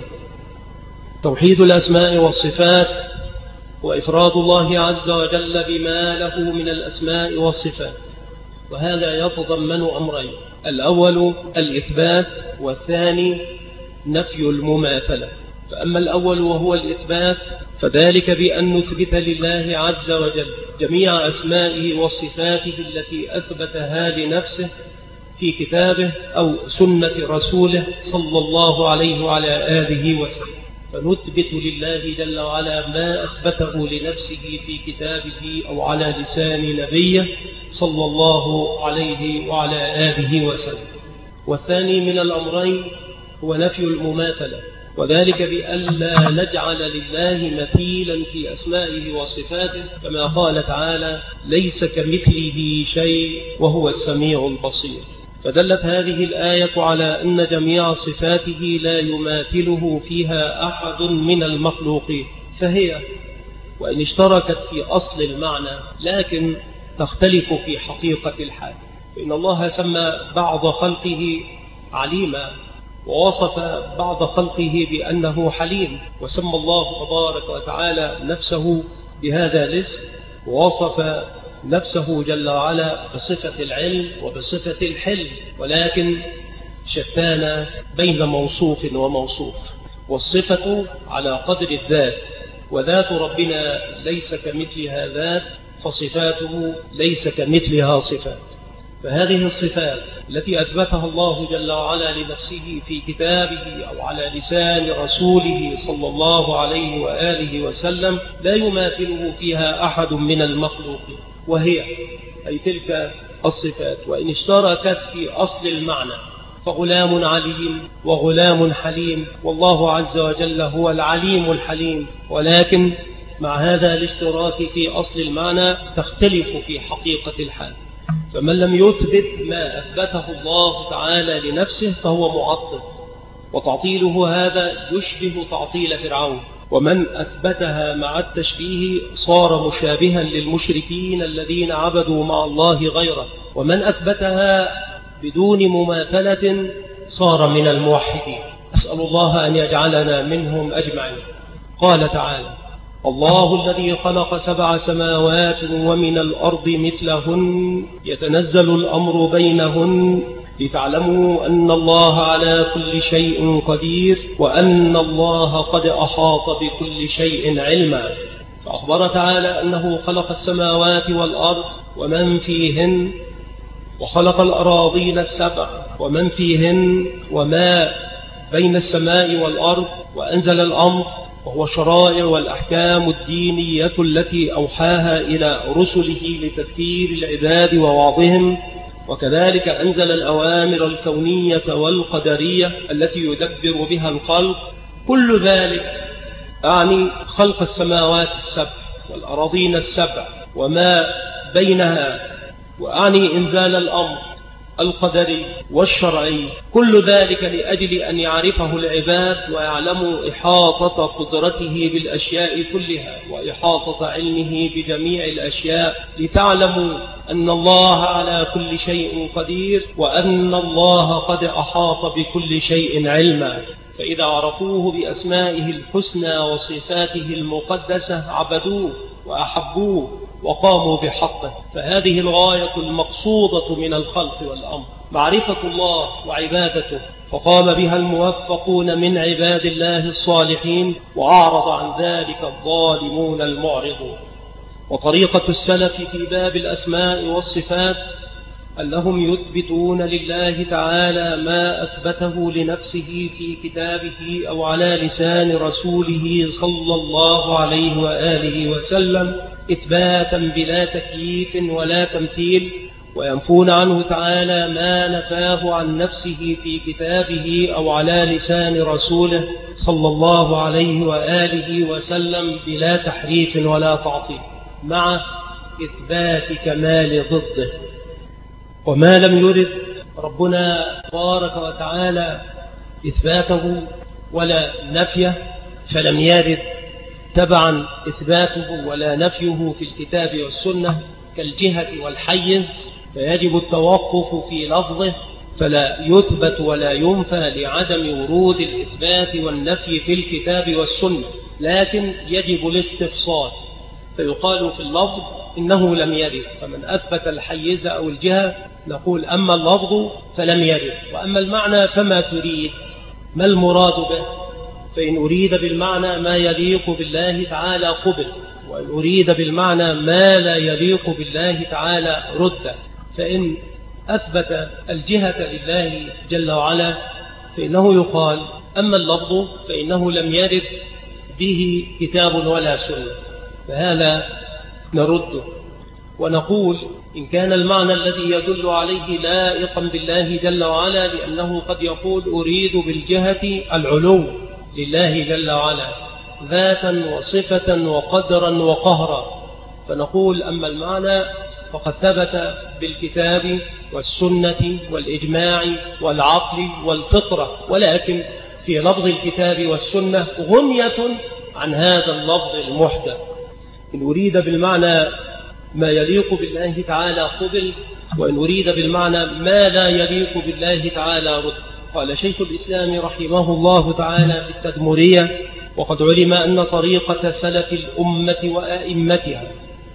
توحيد الأسماء والصفات وإفراد الله عز وجل بما له من الأسماء والصفات، وهذا يتضمن أمرين: الأول الإثبات، والثاني نفي المماثلة. فأما الأول وهو الإثبات فذلك بأن نثبت لله عز وجل جميع أسمائه وصفاته التي أثبتها لنفسه في كتابه أو سنة رسوله صلى الله عليه وعلى آله وسلم، فنثبت لله جل وعلا ما أثبته لنفسه في كتابه أو على لسان نبيه صلى الله عليه وعلى آله وسلم. والثاني من الأمرين هو نفي المماثلة، وذلك بألا نجعل لله مثيلا في أسمائه وصفاته، كما قال تعالى: ليس كمثله شيء وهو السميع البصير. فدلت هذه الآية على أن جميع صفاته لا يماثله فيها أحد من المخلوقين، فهي وإن اشتركت في أصل المعنى لكن تختلف في حقيقة الحال. فإن الله سمى بعض خلقه عليما، ووصف بعض خلقه بأنه حليم، وسمى الله تبارك وتعالى نفسه بهذا الاسم، ووصف نفسه جل وعلا بصفة العلم وبصفة الحلم، ولكن شتان بين موصوف وموصوف. والصفة على قدر الذات، وذات ربنا ليس كمثلها ذات، فصفاته ليس كمثلها صفات. فهذه الصفات التي أثبتها الله جل وعلا لنفسه في كتابه أو على لسان رسوله صلى الله عليه وآله وسلم لا يماثله فيها أحد من المخلوقين، وهي أي تلك الصفات وإن اشتركت في أصل المعنى فغلام عليم وغلام حليم، والله عز وجل هو العليم الحليم، ولكن مع هذا الاشتراك في أصل المعنى تختلف في حقيقة الحال. فمن لم يثبت ما أثبته الله تعالى لنفسه فهو معطل، وتعطيله هذا يشبه تعطيل فرعون. ومن أثبتها مع التشبيه صار مشابها للمشركين الذين عبدوا مع الله غيره، ومن أثبتها بدون مماثلة صار من الموحدين. أسأل الله أن يجعلنا منهم أجمعين. قال تعالى: الله الذي خلق سبع سماوات ومن الأرض مثلهن يتنزل الأمر بينهن لتعلموا أن الله على كل شيء قدير وأن الله قد أحاط بكل شيء علما. فأخبر تعالى أنه خلق السماوات والأرض ومن فيهن، وخلق الأراضين السبع ومن فيهن وما بين السماء والأرض، وأنزل الأمر وهو الشرائع والأحكام الدينية التي أوحاها إلى رسله لتذكير العباد ووعظهم وكذلك أنزل الأوامر الكونية والقدرية التي يدبر بها الخلق. كل ذلك أعني خلق السماوات السبع والأراضين السبع وما بينها، وأعني إنزال الأمر القدري والشرعي، كل ذلك لأجل أن يعرفه العباد ويعلموا إحاطة قدرته بالأشياء كلها وإحاطة علمه بجميع الأشياء، لتعلموا أن الله على كل شيء قدير وأن الله قد أحاط بكل شيء علما. فإذا عرفوه بأسمائه الحسنى وصفاته المقدسة عبدوه وأحبوه وقاموا بحقه. فهذه الغاية المقصودة من الخلق والأمر، معرفة الله وعبادته، فقام بها الموفقون من عباد الله الصالحين، وأعرض عن ذلك الظالمون المعرضون. وطريقة السلف في باب الأسماء والصفات أنهم يثبتون لله تعالى ما أثبته لنفسه في كتابه أو على لسان رسوله صلى الله عليه وآله وسلم إثباتا بلا تكييف ولا تمثيل، وينفون عنه تعالى ما نفاه عن نفسه في كتابه أو على لسان رسوله صلى الله عليه وآله وسلم بلا تحريف ولا تعطيل، مع إثبات كمال ضده. وما لم يرد ربنا تبارك وتعالى إثباته ولا نفيه فلم يرد تبعا إثباته ولا نفيه في الكتاب والسنة، كالجهة والحيز، فيجب التوقف في لفظه فلا يثبت ولا ينفى لعدم ورود الإثبات والنفي في الكتاب والسنة، لكن يجب الاستفصال، فيقال في اللفظ إنه لم يرد، فمن أثبت الحيز أو الجهة نقول أما اللفظ فلم يرد، وأما المعنى فما تريد، ما المراد به؟ فإن أريد بالمعنى ما يليق بالله تعالى قبل، وإن أريد بالمعنى ما لا يليق بالله تعالى رد. فإن أثبت الجهة لله جل وعلا فإنه يقال أما اللفظ فإنه لم يرد به كتاب ولا سنة، فهذا نرده ونقول إن كان المعنى الذي يدل عليه لائقا بالله جل وعلا، لأنه قد يقول أريد بالجهة العلو لله جل وعلا ذاتا وصفة وقدرا وقهرا، فنقول أما المعنى فقد ثبت بالكتاب والسنة والإجماع والعقل والفطرة، ولكن في لفظ الكتاب والسنة غنية عن هذا اللفظ المحدث. إن أريد بالمعنى ما يليق بالله تعالى قبل، وإن أريد بالمعنى ما لا يليق بالله تعالى رد. قال شيخ الإسلام رحمه الله تعالى في التدمرية: وقد علم أن طريقة سلف الأمة وأئمتها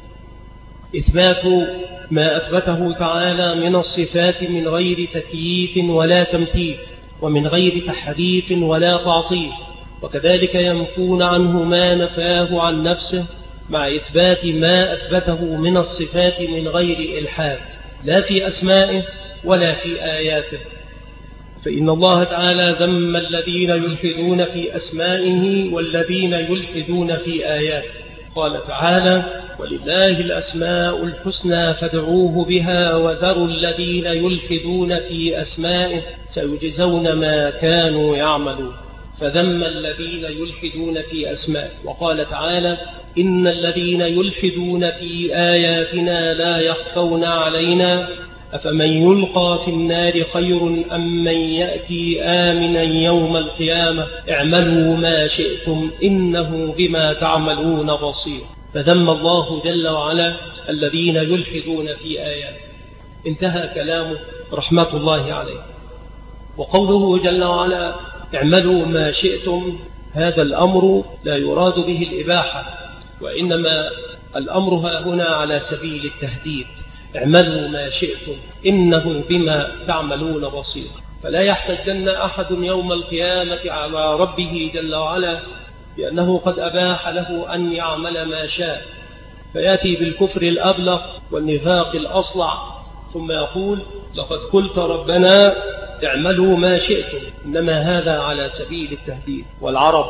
إثبات ما أثبته تعالى من الصفات من غير تكييف ولا تمثيل، ومن غير تحريف ولا تعطيل، وكذلك ينفون عنه ما نفاه عن نفسه مع إثبات ما أثبته من الصفات من غير إلحاد، لا في أسمائه ولا في آياته. فإن الله تعالى ذم الذين يلحدون في أسمائه والذين يلحدون في آياته. قال تعالى: ولله الأسماء الحسنى فادعوه بها وذروا الذين يلحدون في أسمائه سيجزون ما كانوا يعملون. فذم الذين يلحدون في أسمائه. وقال تعالى: إن الذين يلحدون في آياتنا لا يخفون علينا أفمن يلقى في النار خير أم من يأتي آمنا يوم القيامة اعملوا ما شئتم إنه بما تعملون بصير. فذم الله جل وعلا الذين يلحدون في آياته. انتهى كلامه رحمة الله عليه. وقوله جل وعلا اعملوا ما شئتم، هذا الأمر لا يراد به الإباحة، وإنما الأمر هنا على سبيل التهديد. اعملوا ما شئتم إنه بما تعملون بصير. فلا يحتجن أحد يوم القيامة على ربه جل وعلا بأنه قد أباح له أن يعمل ما شاء، فيأتي بالكفر الأبلغ والنفاق الأصلع ثم يقول: لقد قلت ربنا اعملوا ما شئتم. إنما هذا على سبيل التهديد. والعرب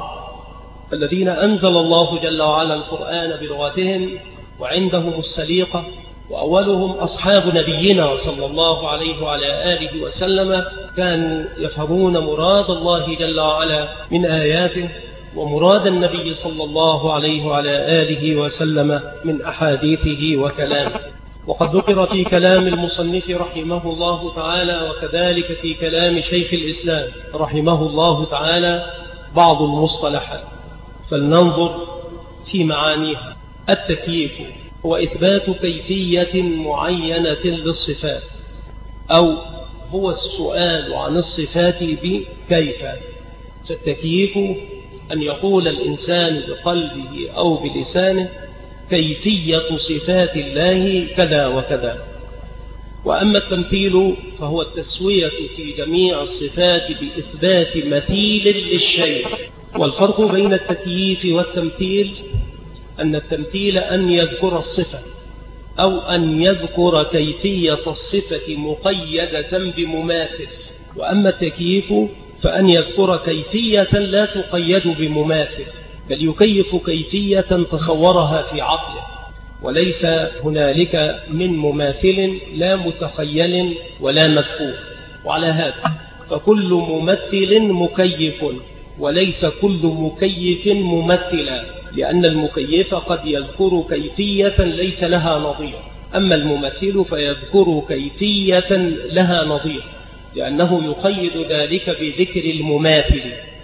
الذين أنزل الله جل وعلا القرآن بلغتهم وعندهم السليقة وأولهم أصحاب نبينا صلى الله عليه وعلى آله وسلم، كانوا يفهمون مراد الله جل وعلا من آياته ومراد النبي صلى الله عليه وعلى آله وسلم من أحاديثه وكلامه. وقد ذكر في كلام المصنف رحمه الله تعالى وكذلك في كلام شيخ الإسلام رحمه الله تعالى بعض المصطلحات، فلننظر في معانيها. التكييف هو إثبات كيفية معينة للصفات، أو هو السؤال عن الصفات بكيف. فالتكييف أن يقول الإنسان بقلبه أو بلسانه كيفية صفات الله كذا وكذا. وأما التمثيل فهو التسوية في جميع الصفات بإثبات مثيل للشيء. والفرق بين التكييف والتمثيل أن التمثيل أن يذكر الصفة أو أن يذكر كيفية الصفة مقيدة بمماثل، وأما التكييف فأن يذكر كيفية لا تقيد بمماثل، بل يكيف كيفية تصورها في عقله، وليس هنالك من مماثل لا متخيل ولا مذكور. وعلى هذا فكل ممثل مكيف، وليس كل مكيف ممثلا، لأن المكيف قد يذكر كيفية ليس لها نظير، أما الممثل فيذكر كيفية لها نظير، لأنه يقيد ذلك بذكر المماثل.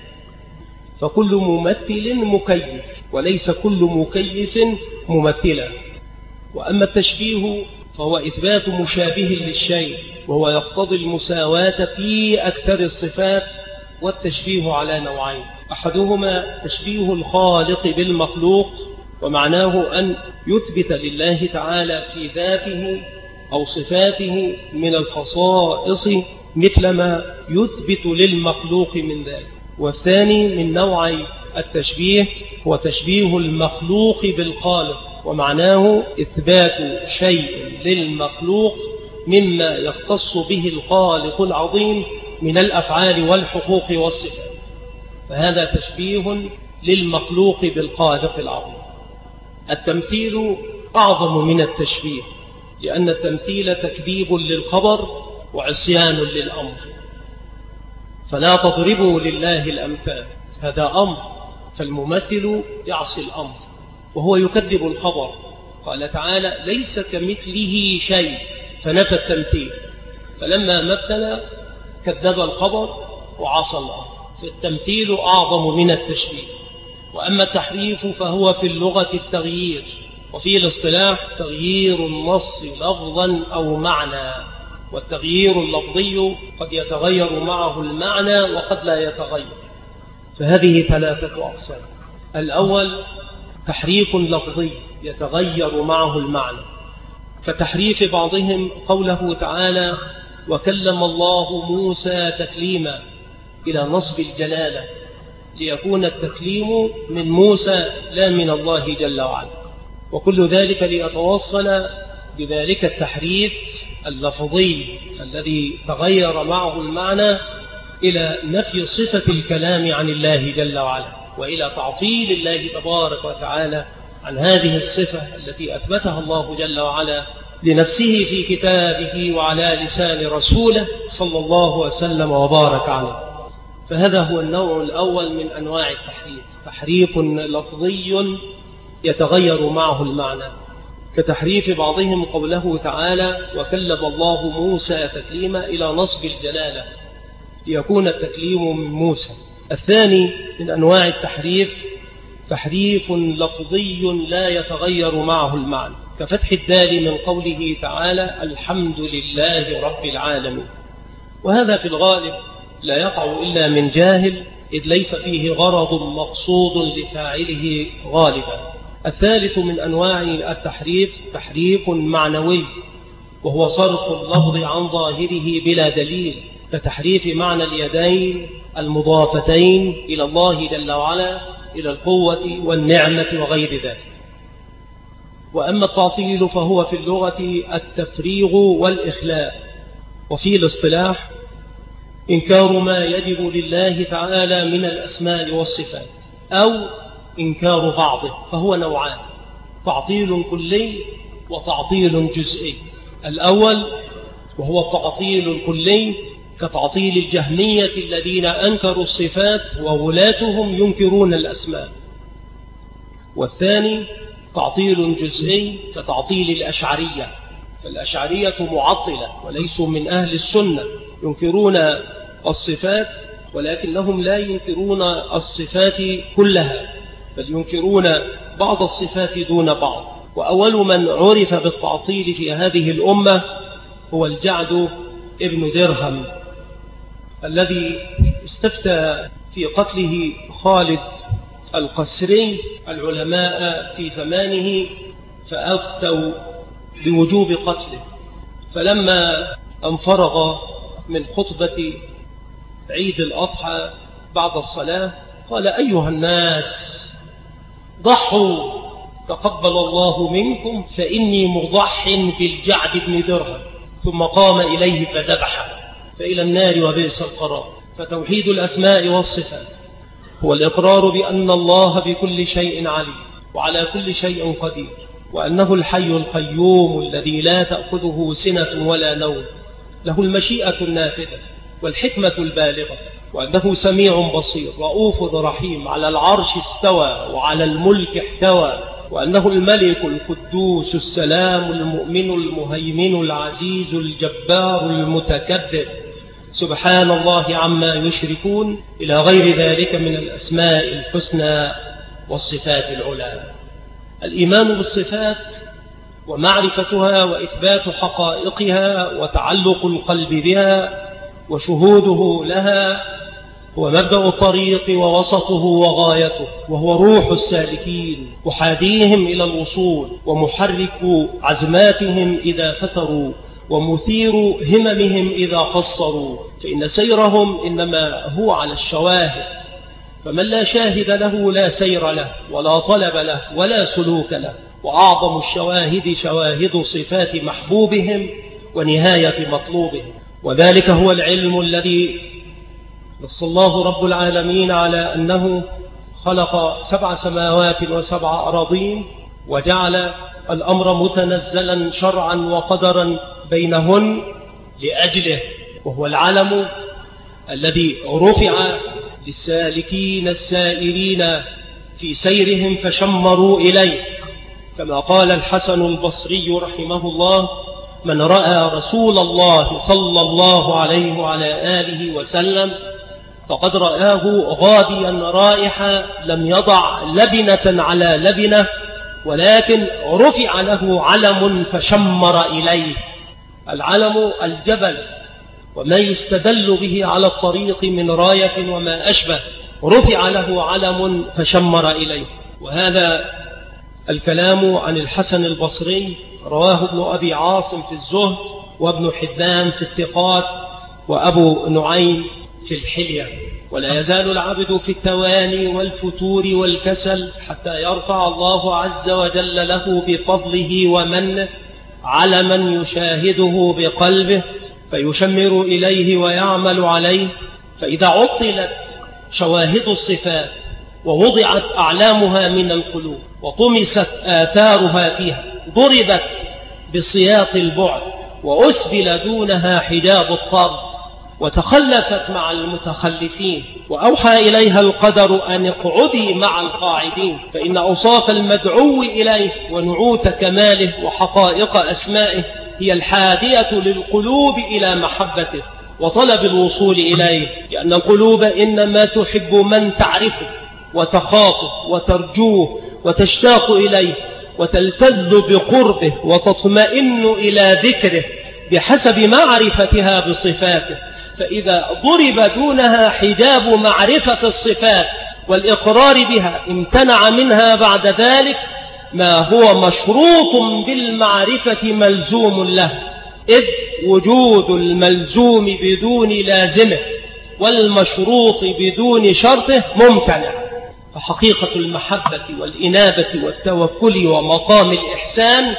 فكل ممثل مكيف، وليس كل مكيف ممثلا. وأما التشبيه فهو إثبات مشابه للشيء، وهو يقتضي المساواة في أكثر الصفات. والتشبيه على نوعين: أحدهما تشبيه الخالق بالمخلوق، ومعناه أن يثبت لله تعالى في ذاته أو صفاته من الخصائص مثل ما يثبت للمخلوق من ذلك. والثاني من نوعي التشبيه هو تشبيه المخلوق بالخالق، ومعناه إثبات شيء للمخلوق مما يختص به الخالق العظيم من الأفعال والحقوق والصفات، فهذا تشبيه للمخلوق بالخالق العظيم. التمثيل أعظم من التشبيه، لأن التمثيل تكذيب للخبر وعصيان للأمر. فلا تضربوا لله الأمثال، هذا أمر، فالممثل يعصي الأمر وهو يكذب الخبر. قال تعالى: ليس كمثله شيء، فنفى التمثيل، فلما مثل كذب الخبر وعصى الأمر. فالتمثيل أعظم من التشبيه. وأما التحريف فهو في اللغة التغيير، وفي الاصطلاح تغيير النص لفظا أو معنى. والتغيير اللفظي قد يتغير معه المعنى وقد لا يتغير، فهذه ثلاثة أقسام. الأول تحريف لفظي يتغير معه المعنى، كتحريف بعضهم قوله تعالى: وكلم الله موسى تكليما، إلى نصب الجلالة، ليكون التكليم من موسى لا من الله جل وعلا. وكل ذلك ليتوصل بذلك التحريف اللفظي الذي تغير معه المعنى إلى نفي صفة الكلام عن الله جل وعلا، وإلى تعطيل الله تبارك وتعالى عن هذه الصفة التي أثبتها الله جل وعلا لنفسه في كتابه وعلى لسان رسوله صلى الله وسلم وبارك عليه. فهذا هو النوع الأول من أنواع التحريف، تحريف لفظي يتغير معه المعنى، كتحريف بعضهم قوله تعالى: وكلم الله موسى تكليما، إلى نصب الجلالة، ليكون التكليم من موسى. الثاني من أنواع التحريف تحريف لفظي لا يتغير معه المعنى، كفتح الدال من قوله تعالى: الحمد لله رب العالمين. وهذا في الغالب لا يقع إلا من جاهل، إذ ليس فيه غرض مقصود لفاعله غالبا. الثالث من أنواع التحريف تحريف معنوي، وهو صرف اللفظ عن ظاهره بلا دليل، كتحريف معنى اليدين المضافتين إلى الله جل وعلا، إلى القوة والنعمة وغير ذلك. وأما التعطيل فهو في اللغة التفريغ والإخلاء، وفي الاصطلاح إنكار ما يجب لله تعالى من الأسماء والصفات، أو إنكار بعضه، فهو نوعان: تعطيل كلي وتعطيل جزئي. الأول وهو التعطيل الكلي كتعطيل الجهمية الذين أنكروا الصفات وولاتهم ينكرون الأسماء. والثاني تعطيل جزئي كتعطيل الأشعرية، فالأشعرية معطلة وليسوا من أهل السنة، ينكرون الصفات ولكنهم لا ينكرون الصفات كلها، بل ينكرون بعض الصفات دون بعض. وأول من عرف بالتعطيل في هذه الأمة هو الجعد ابن درهم الذي استفتى في قتله خالد القسري العلماء في زمانه فأفتوا بوجوب قتله. فلما انفرغ من خطبة عيد الأضحى بعد الصلاة قال: أيها الناس ضحوا تقبل الله منكم فإني مضح بالجعد بن درهم. ثم قام إليه فذبحه، فإلى النار وبئس القرار. فتوحيد الأسماء والصفات هو الإقرار بأن الله بكل شيء عليم وعلى كل شيء قدير، وأنه الحي القيوم الذي لا تأخذه سنة ولا نوم، له المشيئة النافذة والحكمة البالغة، وأنه سميع بصير رؤوف رحيم، على العرش استوى وعلى الملك احتوى، وأنه الملك القدوس السلام المؤمن المهيمن العزيز الجبار المتكبر، سبحان الله عما يشركون، إلى غير ذلك من الأسماء الحسنى والصفات العلى. الإيمان بالصفات ومعرفتها وإثبات حقائقها وتعلق القلب بها وشهوده لها هو مبدأ الطريق ووسطه وغايته، وهو روح السالكين وحاديهم إلى الوصول ومحرك عزماتهم إذا فتروا ومثير هممهم إذا قصروا، فإن سيرهم إنما هو على الشواهد، فمن لا شاهد له لا سير له ولا طلب له ولا سلوك له. وأعظم الشواهد شواهد صفات محبوبهم ونهاية مطلوبهم، وذلك هو العلم الذي نص الله رب العالمين على أنه خلق سبع سماوات وسبع أراضين وجعل الأمر متنزلا شرعا وقدرا بينهن لأجله، وهو العلم الذي رفع للسالكين السائرين في سيرهم فشمروا إليه، كما قال الحسن البصري رحمه الله: من رأى رسول الله صلى الله عليه وعلى آله وسلم فقد رآه غاديا رائحا لم يضع لبنة على لبنة، ولكن رفع له علم فشمر إليه. العلم الجبل وما يستدل به على الطريق من راية وما أشبه، رفع له علم فشمر إليه. وهذا الكلام عن الحسن البصري رواه ابن أبي عاصم في الزهد، وابن حبان في الثقات، وأبو نعيم في الحلية. ولا يزال العبد في التواني والفتور والكسل حتى يرفع الله عز وجل له بفضله ومنه علما يشاهده بقلبه فيشمر إليه ويعمل عليه. فإذا عطلت شواهد الصفات ووضعت أعلامها من القلوب وطمست آثارها فيها، ضربت بسياط البعد وأسبل دونها حجاب الطرد وتخلفت مع المتخلفين، وأوحى إليها القدر أن اقعدي مع القاعدين، فإن أوصاف المدعو إليه ونعوت كماله وحقائق أسمائه هي الحادية للقلوب إلى محبته وطلب الوصول إليه، لأن القلوب إنما تحب من تعرفه وتخافه وترجوه وتشتاق إليه وتلتذ بقربه وتطمئن إلى ذكره بحسب معرفتها بصفاته. فإذا ضرب دونها حجاب معرفة الصفات والإقرار بها امتنع منها بعد ذلك ما هو مشروط بالمعرفة ملزوم له، إذ وجود الملزوم بدون لازمه والمشروط بدون شرطه ممتنع. فحقيقة المحبة والإنابة والتوكل ومقام الإحسان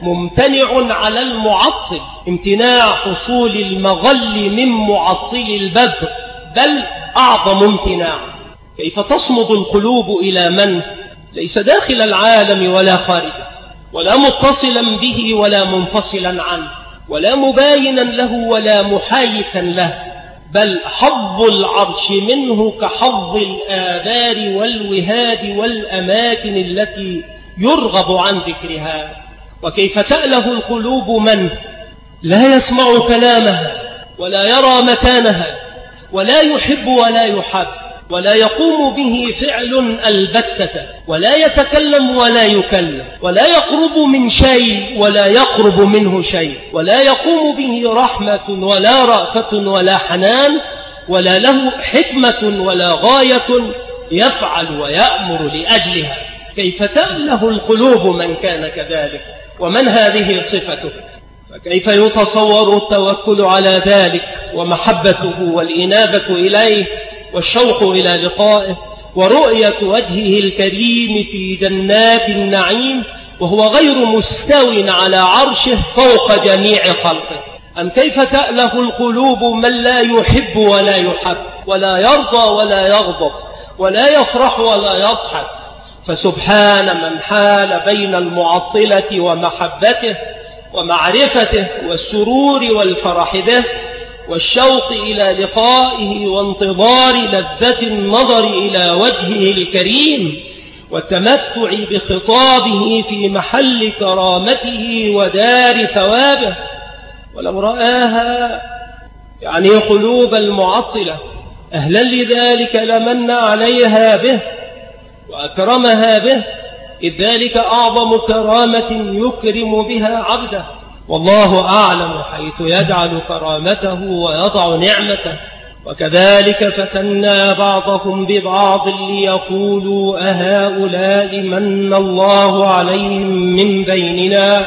ممتنع على المعطل امتناع حصول المغل من معطل البدر، بل أعظم امتناع. كيف تصمد القلوب إلى من ليس داخل العالم ولا خارجه، ولا متصلا به ولا منفصلا عنه، ولا مباينا له ولا محايكا له، بل حظ العرش منه كحظ الآبار والوهاد والأماكن التي يرغب عن ذكرها. وكيف تأله القلوب من لا يسمع كلامها ولا يرى مكانها ولا يحب ولا يحب ولا يقوم به فعل البتة، ولا يتكلم ولا يكلم، ولا يقرب من شيء ولا يقرب منه شيء، ولا يقوم به رحمة ولا رأفة ولا حنان، ولا له حكمة ولا غاية يفعل ويأمر لأجلها. كيف تأله القلوب من كان كذلك ومن هذه صفته؟ فكيف يتصور التوكل على ذلك ومحبته والإنابة إليه والشوق إلى لقائه ورؤية وجهه الكريم في جنات النعيم وهو غير مستو على عرشه فوق جميع خلقه؟ أم كيف تأله القلوب من لا يحب ولا يحب ولا يرضى ولا يغضب ولا يفرح ولا يضحك؟ فسبحان من حال بين المعطلة ومحبته ومعرفته والسرور والفرح به والشوق إلى لقائه وانتظار لذة النظر إلى وجهه الكريم والتمتع بخطابه في محل كرامته ودار ثوابه. ولو رآها يعني قلوب المعطلة أهلا لذلك لمن عليها به وأكرمها به، إذ ذلك أعظم كرامة يكرم بها عبده، والله أعلم حيث يجعل كرامته ويضع نعمته. وكذلك فتنا بعضهم ببعض ليقولوا أهؤلاء من الله عليهم من بيننا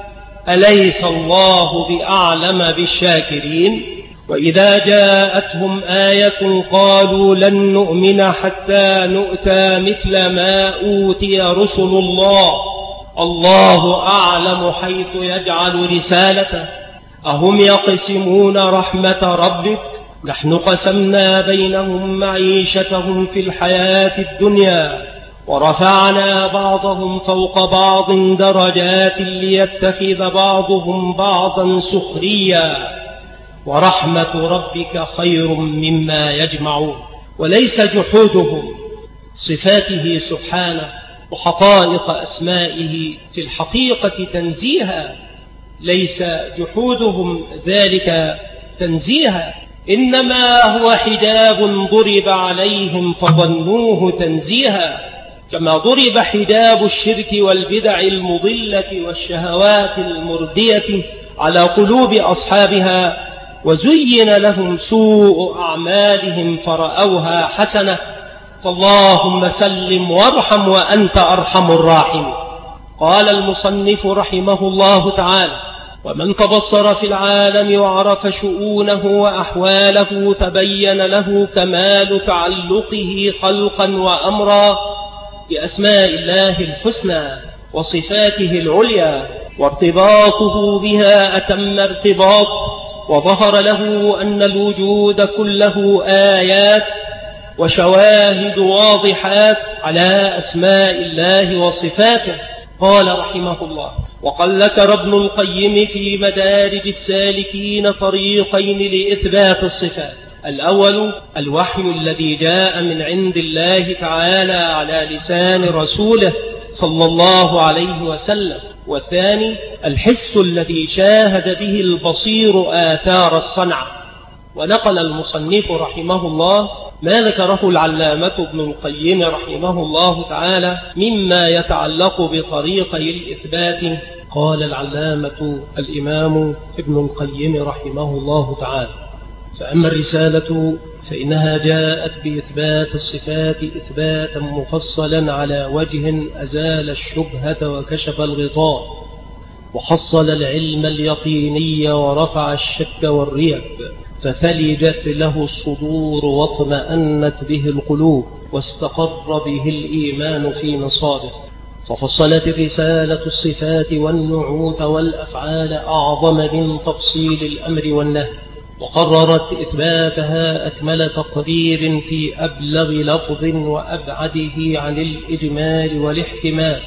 أليس الله بأعلم بالشاكرين؟ وإذا جاءتهم آية قالوا لن نؤمن حتى نؤتى مثل ما أوتي رسل الله الله أعلم حيث يجعل رسالته أهم يقسمون رحمة ربك نحن قسمنا بينهم معيشتهم في الحياة الدنيا ورفعنا بعضهم فوق بعض درجات ليتخذ بعضهم بعضا سخريا ورحمة ربك خير مما يجمعون. وليس جحودهم صفاته سبحانه وحقائق أسمائه في الحقيقة تنزيها، ليس جحودهم ذلك تنزيها، إنما هو حجاب ضرب عليهم فظنوه تنزيها، كما ضرب حجاب الشرك والبدع المضلة والشهوات المردية على قلوب أصحابها وزين لهم سوء أعمالهم فرأوها حسنة. فاللهم سلم وارحم وأنت أرحم الراحمين. قال المصنف رحمه الله تعالى: ومن تبصر في العالم وعرف شؤونه وأحواله تبين له كمال تعلقه خلقا وأمرا بأسماء الله الحسنى وصفاته العليا وارتباطه بها أتم ارتباط، وظهر له أن الوجود كله آيات وشواهد واضحات على أسماء الله وصفاته. قال رحمه الله: وقد ذكر ابن القيم في مدارج السالكين طريقين لإثبات الصفات: الأول الوحي الذي جاء من عند الله تعالى على لسان رسوله صلى الله عليه وسلم، والثاني الحس الذي شاهد به البصير آثار الصنعة. ونقل المصنف رحمه الله ما ذكره العلامة ابن القيم رحمه الله تعالى مما يتعلق بطريقي الإثبات. قال العلامة الإمام ابن القيم رحمه الله تعالى: فأما الرسالة فإنها جاءت بإثبات الصفات إثباتا مفصلا على وجه أزال الشبهة وكشف الغطاء وحصل العلم اليقيني ورفع الشك والريب، فثلجت له الصدور واطمأنت به القلوب واستقر به الإيمان في نصابه. ففصلت الرسالة الصفات والنعوت والأفعال أعظم من تفصيل الأمر والنهي، وقررت إثباتها أكمل تقرير في أبلغ لفظ وأبعده عن الإجمال والاحتمال،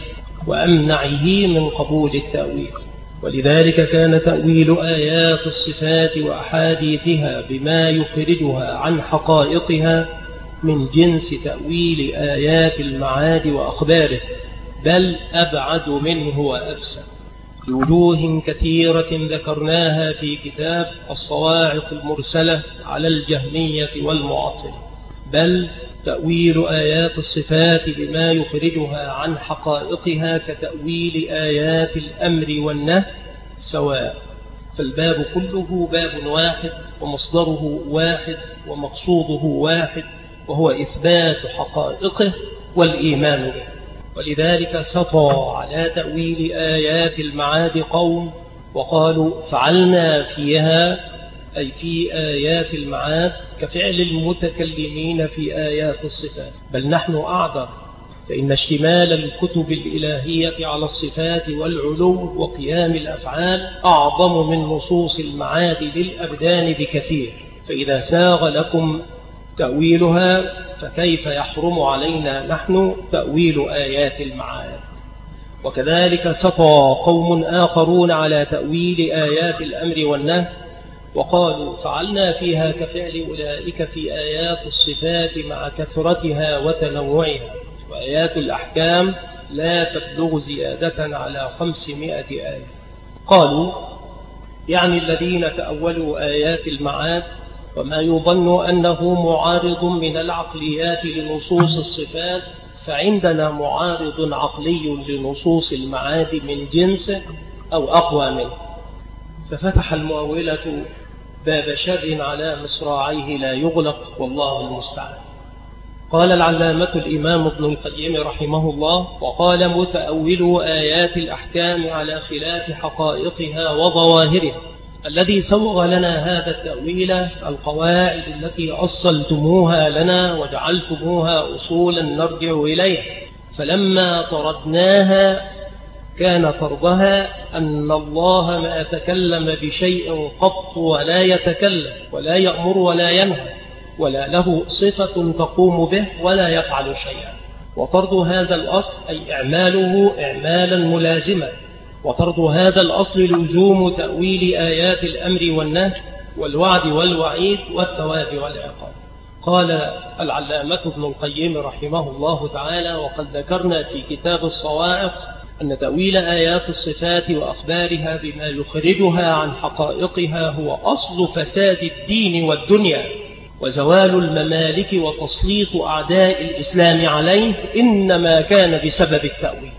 وأمنعه من قبول التأويل. ولذلك كان تأويل آيات الصفات وأحاديثها بما يخرجها عن حقائقها من جنس تأويل آيات المعاد وأخباره، بل أبعد منه وأفسد، لوجوه كثيرة ذكرناها في كتاب الصواعق المرسلة على الجهمية والمعطلة. بل تأويل آيات الصفات بما يخرجها عن حقائقها كتأويل آيات الأمر والنهي سواء، فالباب كله باب واحد ومصدره واحد ومقصوده واحد، وهو إثبات حقائقه والإيمان به. ولذلك سطى على تأويل آيات المعاد قوم وقالوا فعلنا فيها، أي في آيات المعاد، كفعل المتكلمين في آيات الصفات. بل نحن أعذر، فإن اشتمال الكتب الإلهية على الصفات والعلو وقيام الأفعال أعظم من نصوص المعاد للأبدان بكثير، فإذا ساغ لكم تأويلها فكيف يحرم علينا نحن تأويل آيات المعاد؟ وكذلك سطى قوم آخرون على تأويل آيات الأمر والنهي وقالوا فعلنا فيها كفعل أولئك في آيات الصفات مع كثرتها وتنوعها، وآيات الأحكام لا تبلغ زيادة على خمسمائة آية. قالوا يعني الذين تأولوا آيات المعاد وما يظن أنه معارض من العقليات لنصوص الصفات، فعندنا معارض عقلي لنصوص المعاد من جنسه أو أقوى منه. ففتح المؤولة باب شر على مصراعيه لا يغلق، والله المستعان. قال العلامة الإمام ابن القيم رحمه الله: وقال متأولو آيات الأحكام على خلاف حقائقها وظواهرها. الذي سوغ لنا هذا التأويل القواعد التي أصلتموها لنا وجعلتموها أصولا نرجع إليها، فلما طردناها كان طردها أن الله ما تكلم بشيء قط ولا يتكلم ولا يأمر ولا ينهى ولا له صفة تقوم به ولا يفعل شيئا. وطرد هذا الأصل أي إعماله إعمالا ملازما، وطرد هذا الأصل لزوم تأويل آيات الأمر والنهي والوعد والوعيد والثواب والعقاب. قال العلامة ابن القيم رحمه الله تعالى: وقد ذكرنا في كتاب الصواعق أن تأويل آيات الصفات وأخبارها بما يخرجها عن حقائقها هو أصل فساد الدين والدنيا وزوال الممالك وتسليط أعداء الإسلام عليه، إنما كان بسبب التأويل.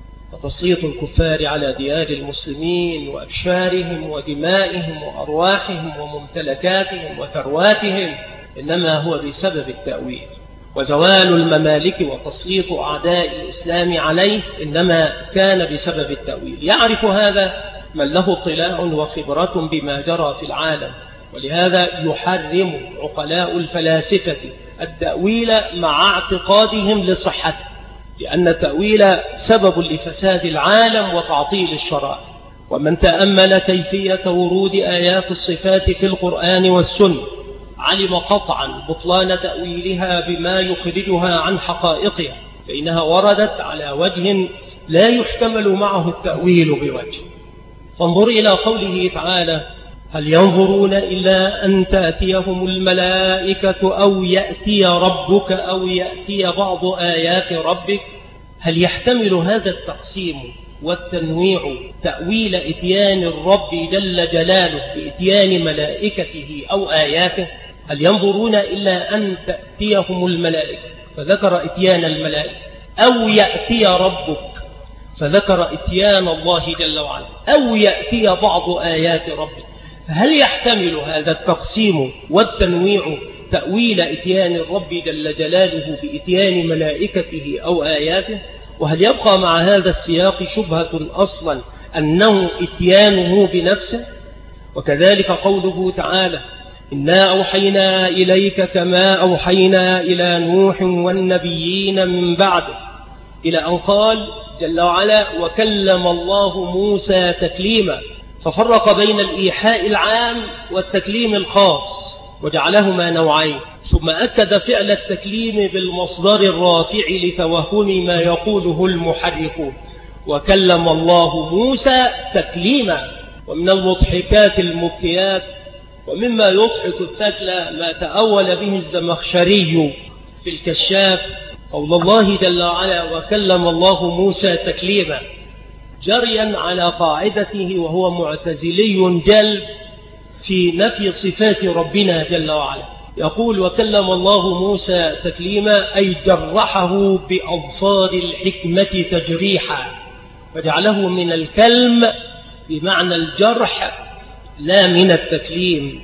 وتسليط الكفار على ديار المسلمين وأبشارهم ودمائهم وأرواحهم وممتلكاتهم وثرواتهم إنما هو بسبب التأويل. وزوال الممالك وتسليط أعداء الإسلام عليه إنما كان بسبب التأويل. يعرف هذا من له اطلاع وخبرة بما جرى في العالم، ولهذا يحرم عقلاء الفلاسفة التأويل مع اعتقادهم لصحته، لأن التأويل سبب لفساد العالم وتعطيل الشرائع. ومن تأمل كيفية ورود آيات الصفات في القرآن والسنة علم قطعا بطلان تأويلها بما يخرجها عن حقائقها، فإنها وردت على وجه لا يحتمل معه التأويل بوجه. فانظر إلى قوله تعالى: هل ينظرون إلا أن تأتيهم الملائكة أو يأتي ربك أو يأتي بعض آيات ربك. هل يحتمل هذا التقسيم والتنويع تأويل إتيان الرب جل جلاله بإتيان ملائكته أو آياته؟ هل ينظرون إلا أن تأتيهم الملائكة فذكر إتيان الملائكة، أو يأتي ربك فذكر إتيان الله جل وعلا، أو يأتي بعض آيات ربك؟ فهل يحتمل هذا التقسيم والتنويع تأويل إتيان الرب جل جلاله بإتيان ملائكته أو آياته؟ وهل يبقى مع هذا السياق شبهة أصلا أنه إتيانه بنفسه؟ وكذلك قوله تعالى: إنا أوحينا إليك كما أوحينا إلى نوح والنبيين من بعده، إلى أن قال جل وعلا: وكلم الله موسى تكليما. ففرق بين الإيحاء العام والتكليم الخاص وجعلهما نوعين، ثم أكد فعل التكليم بالمصدر الرافع لتوهم ما يقوله المحرفون، وكلم الله موسى تكليما. ومن المضحكات المبكيات ومما يضحك الثكل ما تأول به الزمخشري في الكشاف قول الله جل وعلا وكلم الله موسى تكليما، جريا على قاعدته وهو معتزلي جل في نفي صفات ربنا جل وعلا. يقول وكلم الله موسى تكليما أي جرحه بأظفار الحكمة تجريحا، فجعله من الكلم بمعنى الجرح لا من التكليم.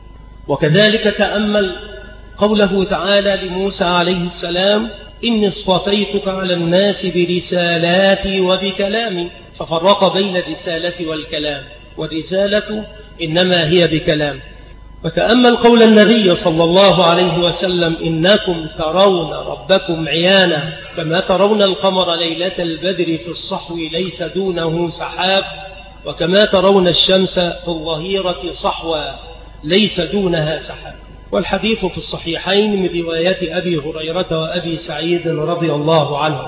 وكذلك تأمل قوله تعالى لموسى عليه السلام إني اصطفيتك على الناس برسالاتي وبكلامي، ففرق بين الرسالة والكلام، والرسالة إنما هي بكلام. وتأمل قول النبي صلى الله عليه وسلم إنكم ترون ربكم عيانا كما ترون القمر ليلة البدر في الصحو ليس دونه سحاب، وكما ترون الشمس في الظهيرة صحوا ليس دونها سحاب. والحديث في الصحيحين من رواية أبي هريرة وأبي سعيد رضي الله عنه.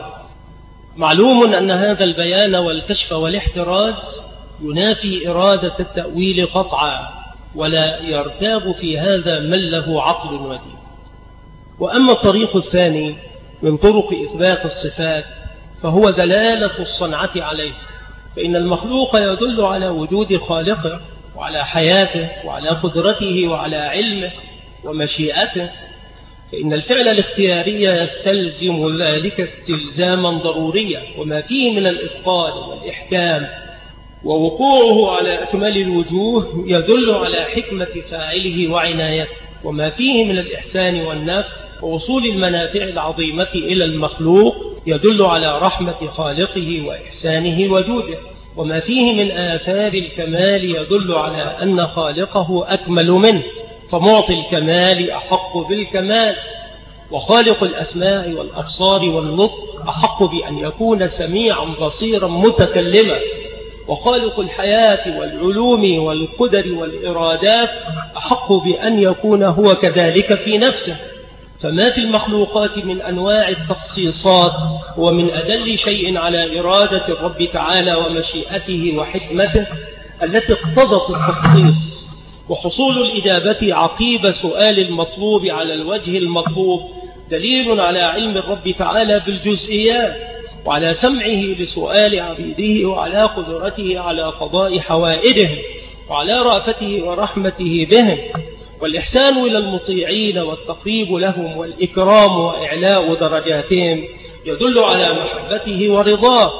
معلوم أن هذا البيان والكشف والاحتراز ينافي إرادة التأويل قطعا، ولا يرتاب في هذا من له عقل ودين. وأما الطريق الثاني من طرق إثبات الصفات فهو دلالة الصنعة عليه، فإن المخلوق يدل على وجود خالقه وعلى حياته وعلى قدرته وعلى علمه ومشيئته، فإن الفعل الاختياري يستلزم ذلك استلزاما ضروريا، وما فيه من الإتقان والإحكام ووقوعه على أكمل الوجوه يدل على حكمة فاعله وعنايته، وما فيه من الإحسان والنفع ووصول المنافع العظيمة إلى المخلوق يدل على رحمة خالقه وإحسانه وجوده، وما فيه من آثار الكمال يدل على أن خالقه أكمل منه، فمعطي الكمال أحق بالكمال، وخالق الأسماء والأبصار والنطق أحق بأن يكون سميعا بصيرا متكلما، وخالق الحياة والعلوم والقدر والإرادات أحق بأن يكون هو كذلك في نفسه. فما في المخلوقات من أنواع التخصيصات هو من أدل شيء على إرادة الرب تعالى ومشيئته وحكمته التي اقتضت التخصيص، وحصول الإجابة عقيب سؤال المطلوب على الوجه المطلوب دليل على علم الرب تعالى بالجزئيات، وعلى سمعه لسؤال عبيده، وعلى قدرته على قضاء حوائجهم، وعلى رأفته ورحمته بهم، والإحسان إلى المطيعين والتقريب لهم والإكرام وإعلاء درجاتهم يدل على محبته ورضاه،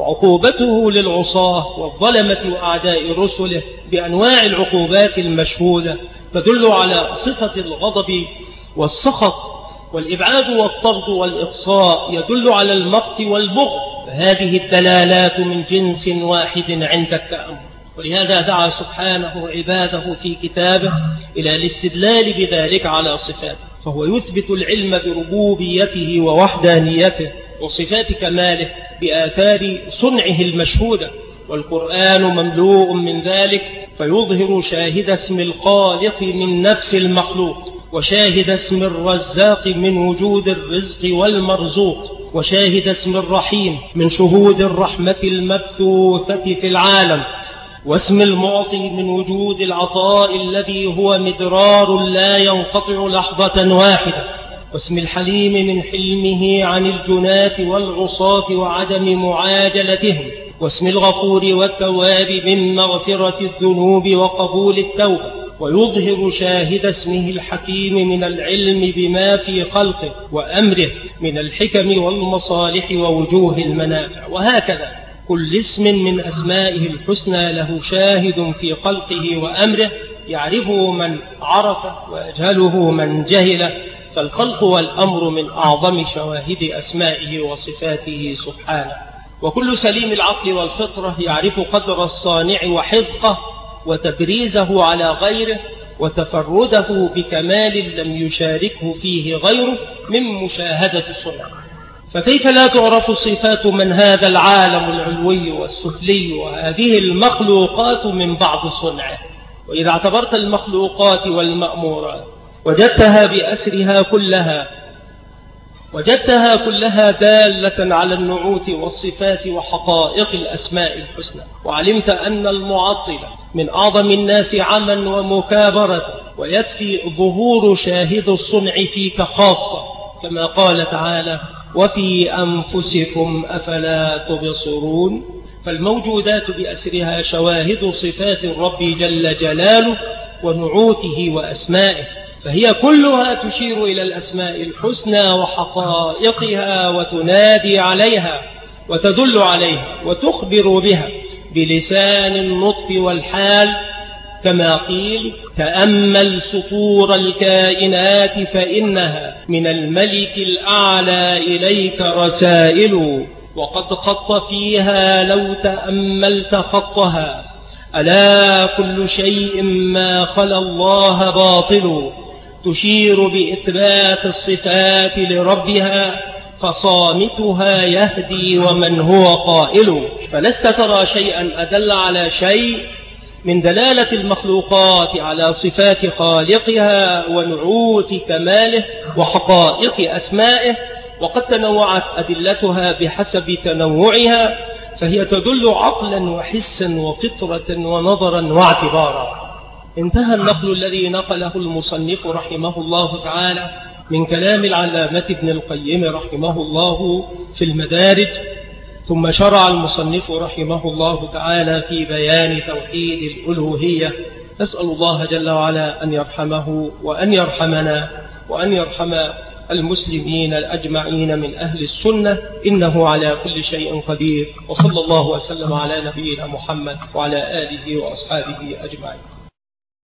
وعقوبته للعصاة والظلمة وأعداء رسله بأنواع العقوبات المشهودة تدل على صفة الغضب والسخط، والإبعاد والطرد والإقصاء يدل على المقت والبغض، فهذه الدلالات من جنس واحد عند التأمل. ولهذا دعا سبحانه عباده في كتابه إلى الاستدلال بذلك على صفاته، فهو يثبت العلم بربوبيته ووحدانيته وصفات كماله بآثار صنعه المشهودة، والقرآن مملوء من ذلك، فيظهر شاهد اسم الخالق من نفس المخلوق، وشاهد اسم الرزاق من وجود الرزق والمرزوق، وشاهد اسم الرحيم من شهود الرحمة المبثوثة في العالم، واسم المعطي من وجود العطاء الذي هو مدرار لا ينقطع لحظة واحدة، واسم الحليم من حلمه عن الجناة والعصاة وعدم معاجلتهم، واسم الغفور والتواب من مغفرة الذنوب وقبول التوبة، ويظهر شاهد اسمه الحكيم من العلم بما في خلقه وأمره من الحكم والمصالح ووجوه المنافع. وهكذا كل اسم من أسمائه الحسنى له شاهد في خلقه وأمره يعرفه من عرفه ويجهله من جهله، فالخلق والأمر من أعظم شواهد أسمائه وصفاته سبحانه. وكل سليم العقل والفطرة يعرف قدر الصانع وحفظه وتبريزه على غيره وتفرده بكمال لم يشاركه فيه غيره من مشاهدة صنعه. فكيف لا تعرف صفات من هذا العالم العلوي والسفلي وهذه المخلوقات من بعض صنعه؟ وإذا اعتبرت المخلوقات والمأمورات وجدتها بأسرها كلها وجدتها كلها دالة على النعوت والصفات وحقائق الأسماء الحسنى. وعلمت أن المعطل من أعظم الناس عما ومكابرة، ويكفي ظهور شاهد الصنع فيك خاصة، كما قال تعالى: وفي أنفسكم أفلا تبصرون. فالموجودات بأسرها شواهد صفات الرب جل جلاله ونعوته وأسمائه، فهي كلها تشير إلى الأسماء الحسنى وحقائقها، وتنادي عليها وتدل عليها وتخبر بها بلسان النطق والحال، كما قيل: تأمل سطور الكائنات فإنها من الملك الأعلى إليك رسائل، وقد خط فيها لو تأملت خطها، ألا كل شيء ما خلا الله باطل، تشير بإثبات الصفات لربها، فصامتها يهدي ومن هو قائل. فلست ترى شيئا أدل على شيء من دلالة المخلوقات على صفات خالقها ونعوت كماله وحقائق أسمائه، وقد تنوعت أدلتها بحسب تنوعها، فهي تدل عقلا وحسا وفطرة ونظرا واعتبارا. انتهى النقل الذي نقله المصنف رحمه الله تعالى من كلام العلامة ابن القيم رحمه الله في المدارج، ثم شرع المصنف رحمه الله تعالى في بيان توحيد الألوهية. نسأل الله جل وعلا أن يرحمه وأن يرحمنا وأن يرحم المسلمين الأجمعين من أهل السنة، إنه على كل شيء قدير. وصلى الله وسلم على نبينا محمد وعلى آله وأصحابه أجمعين.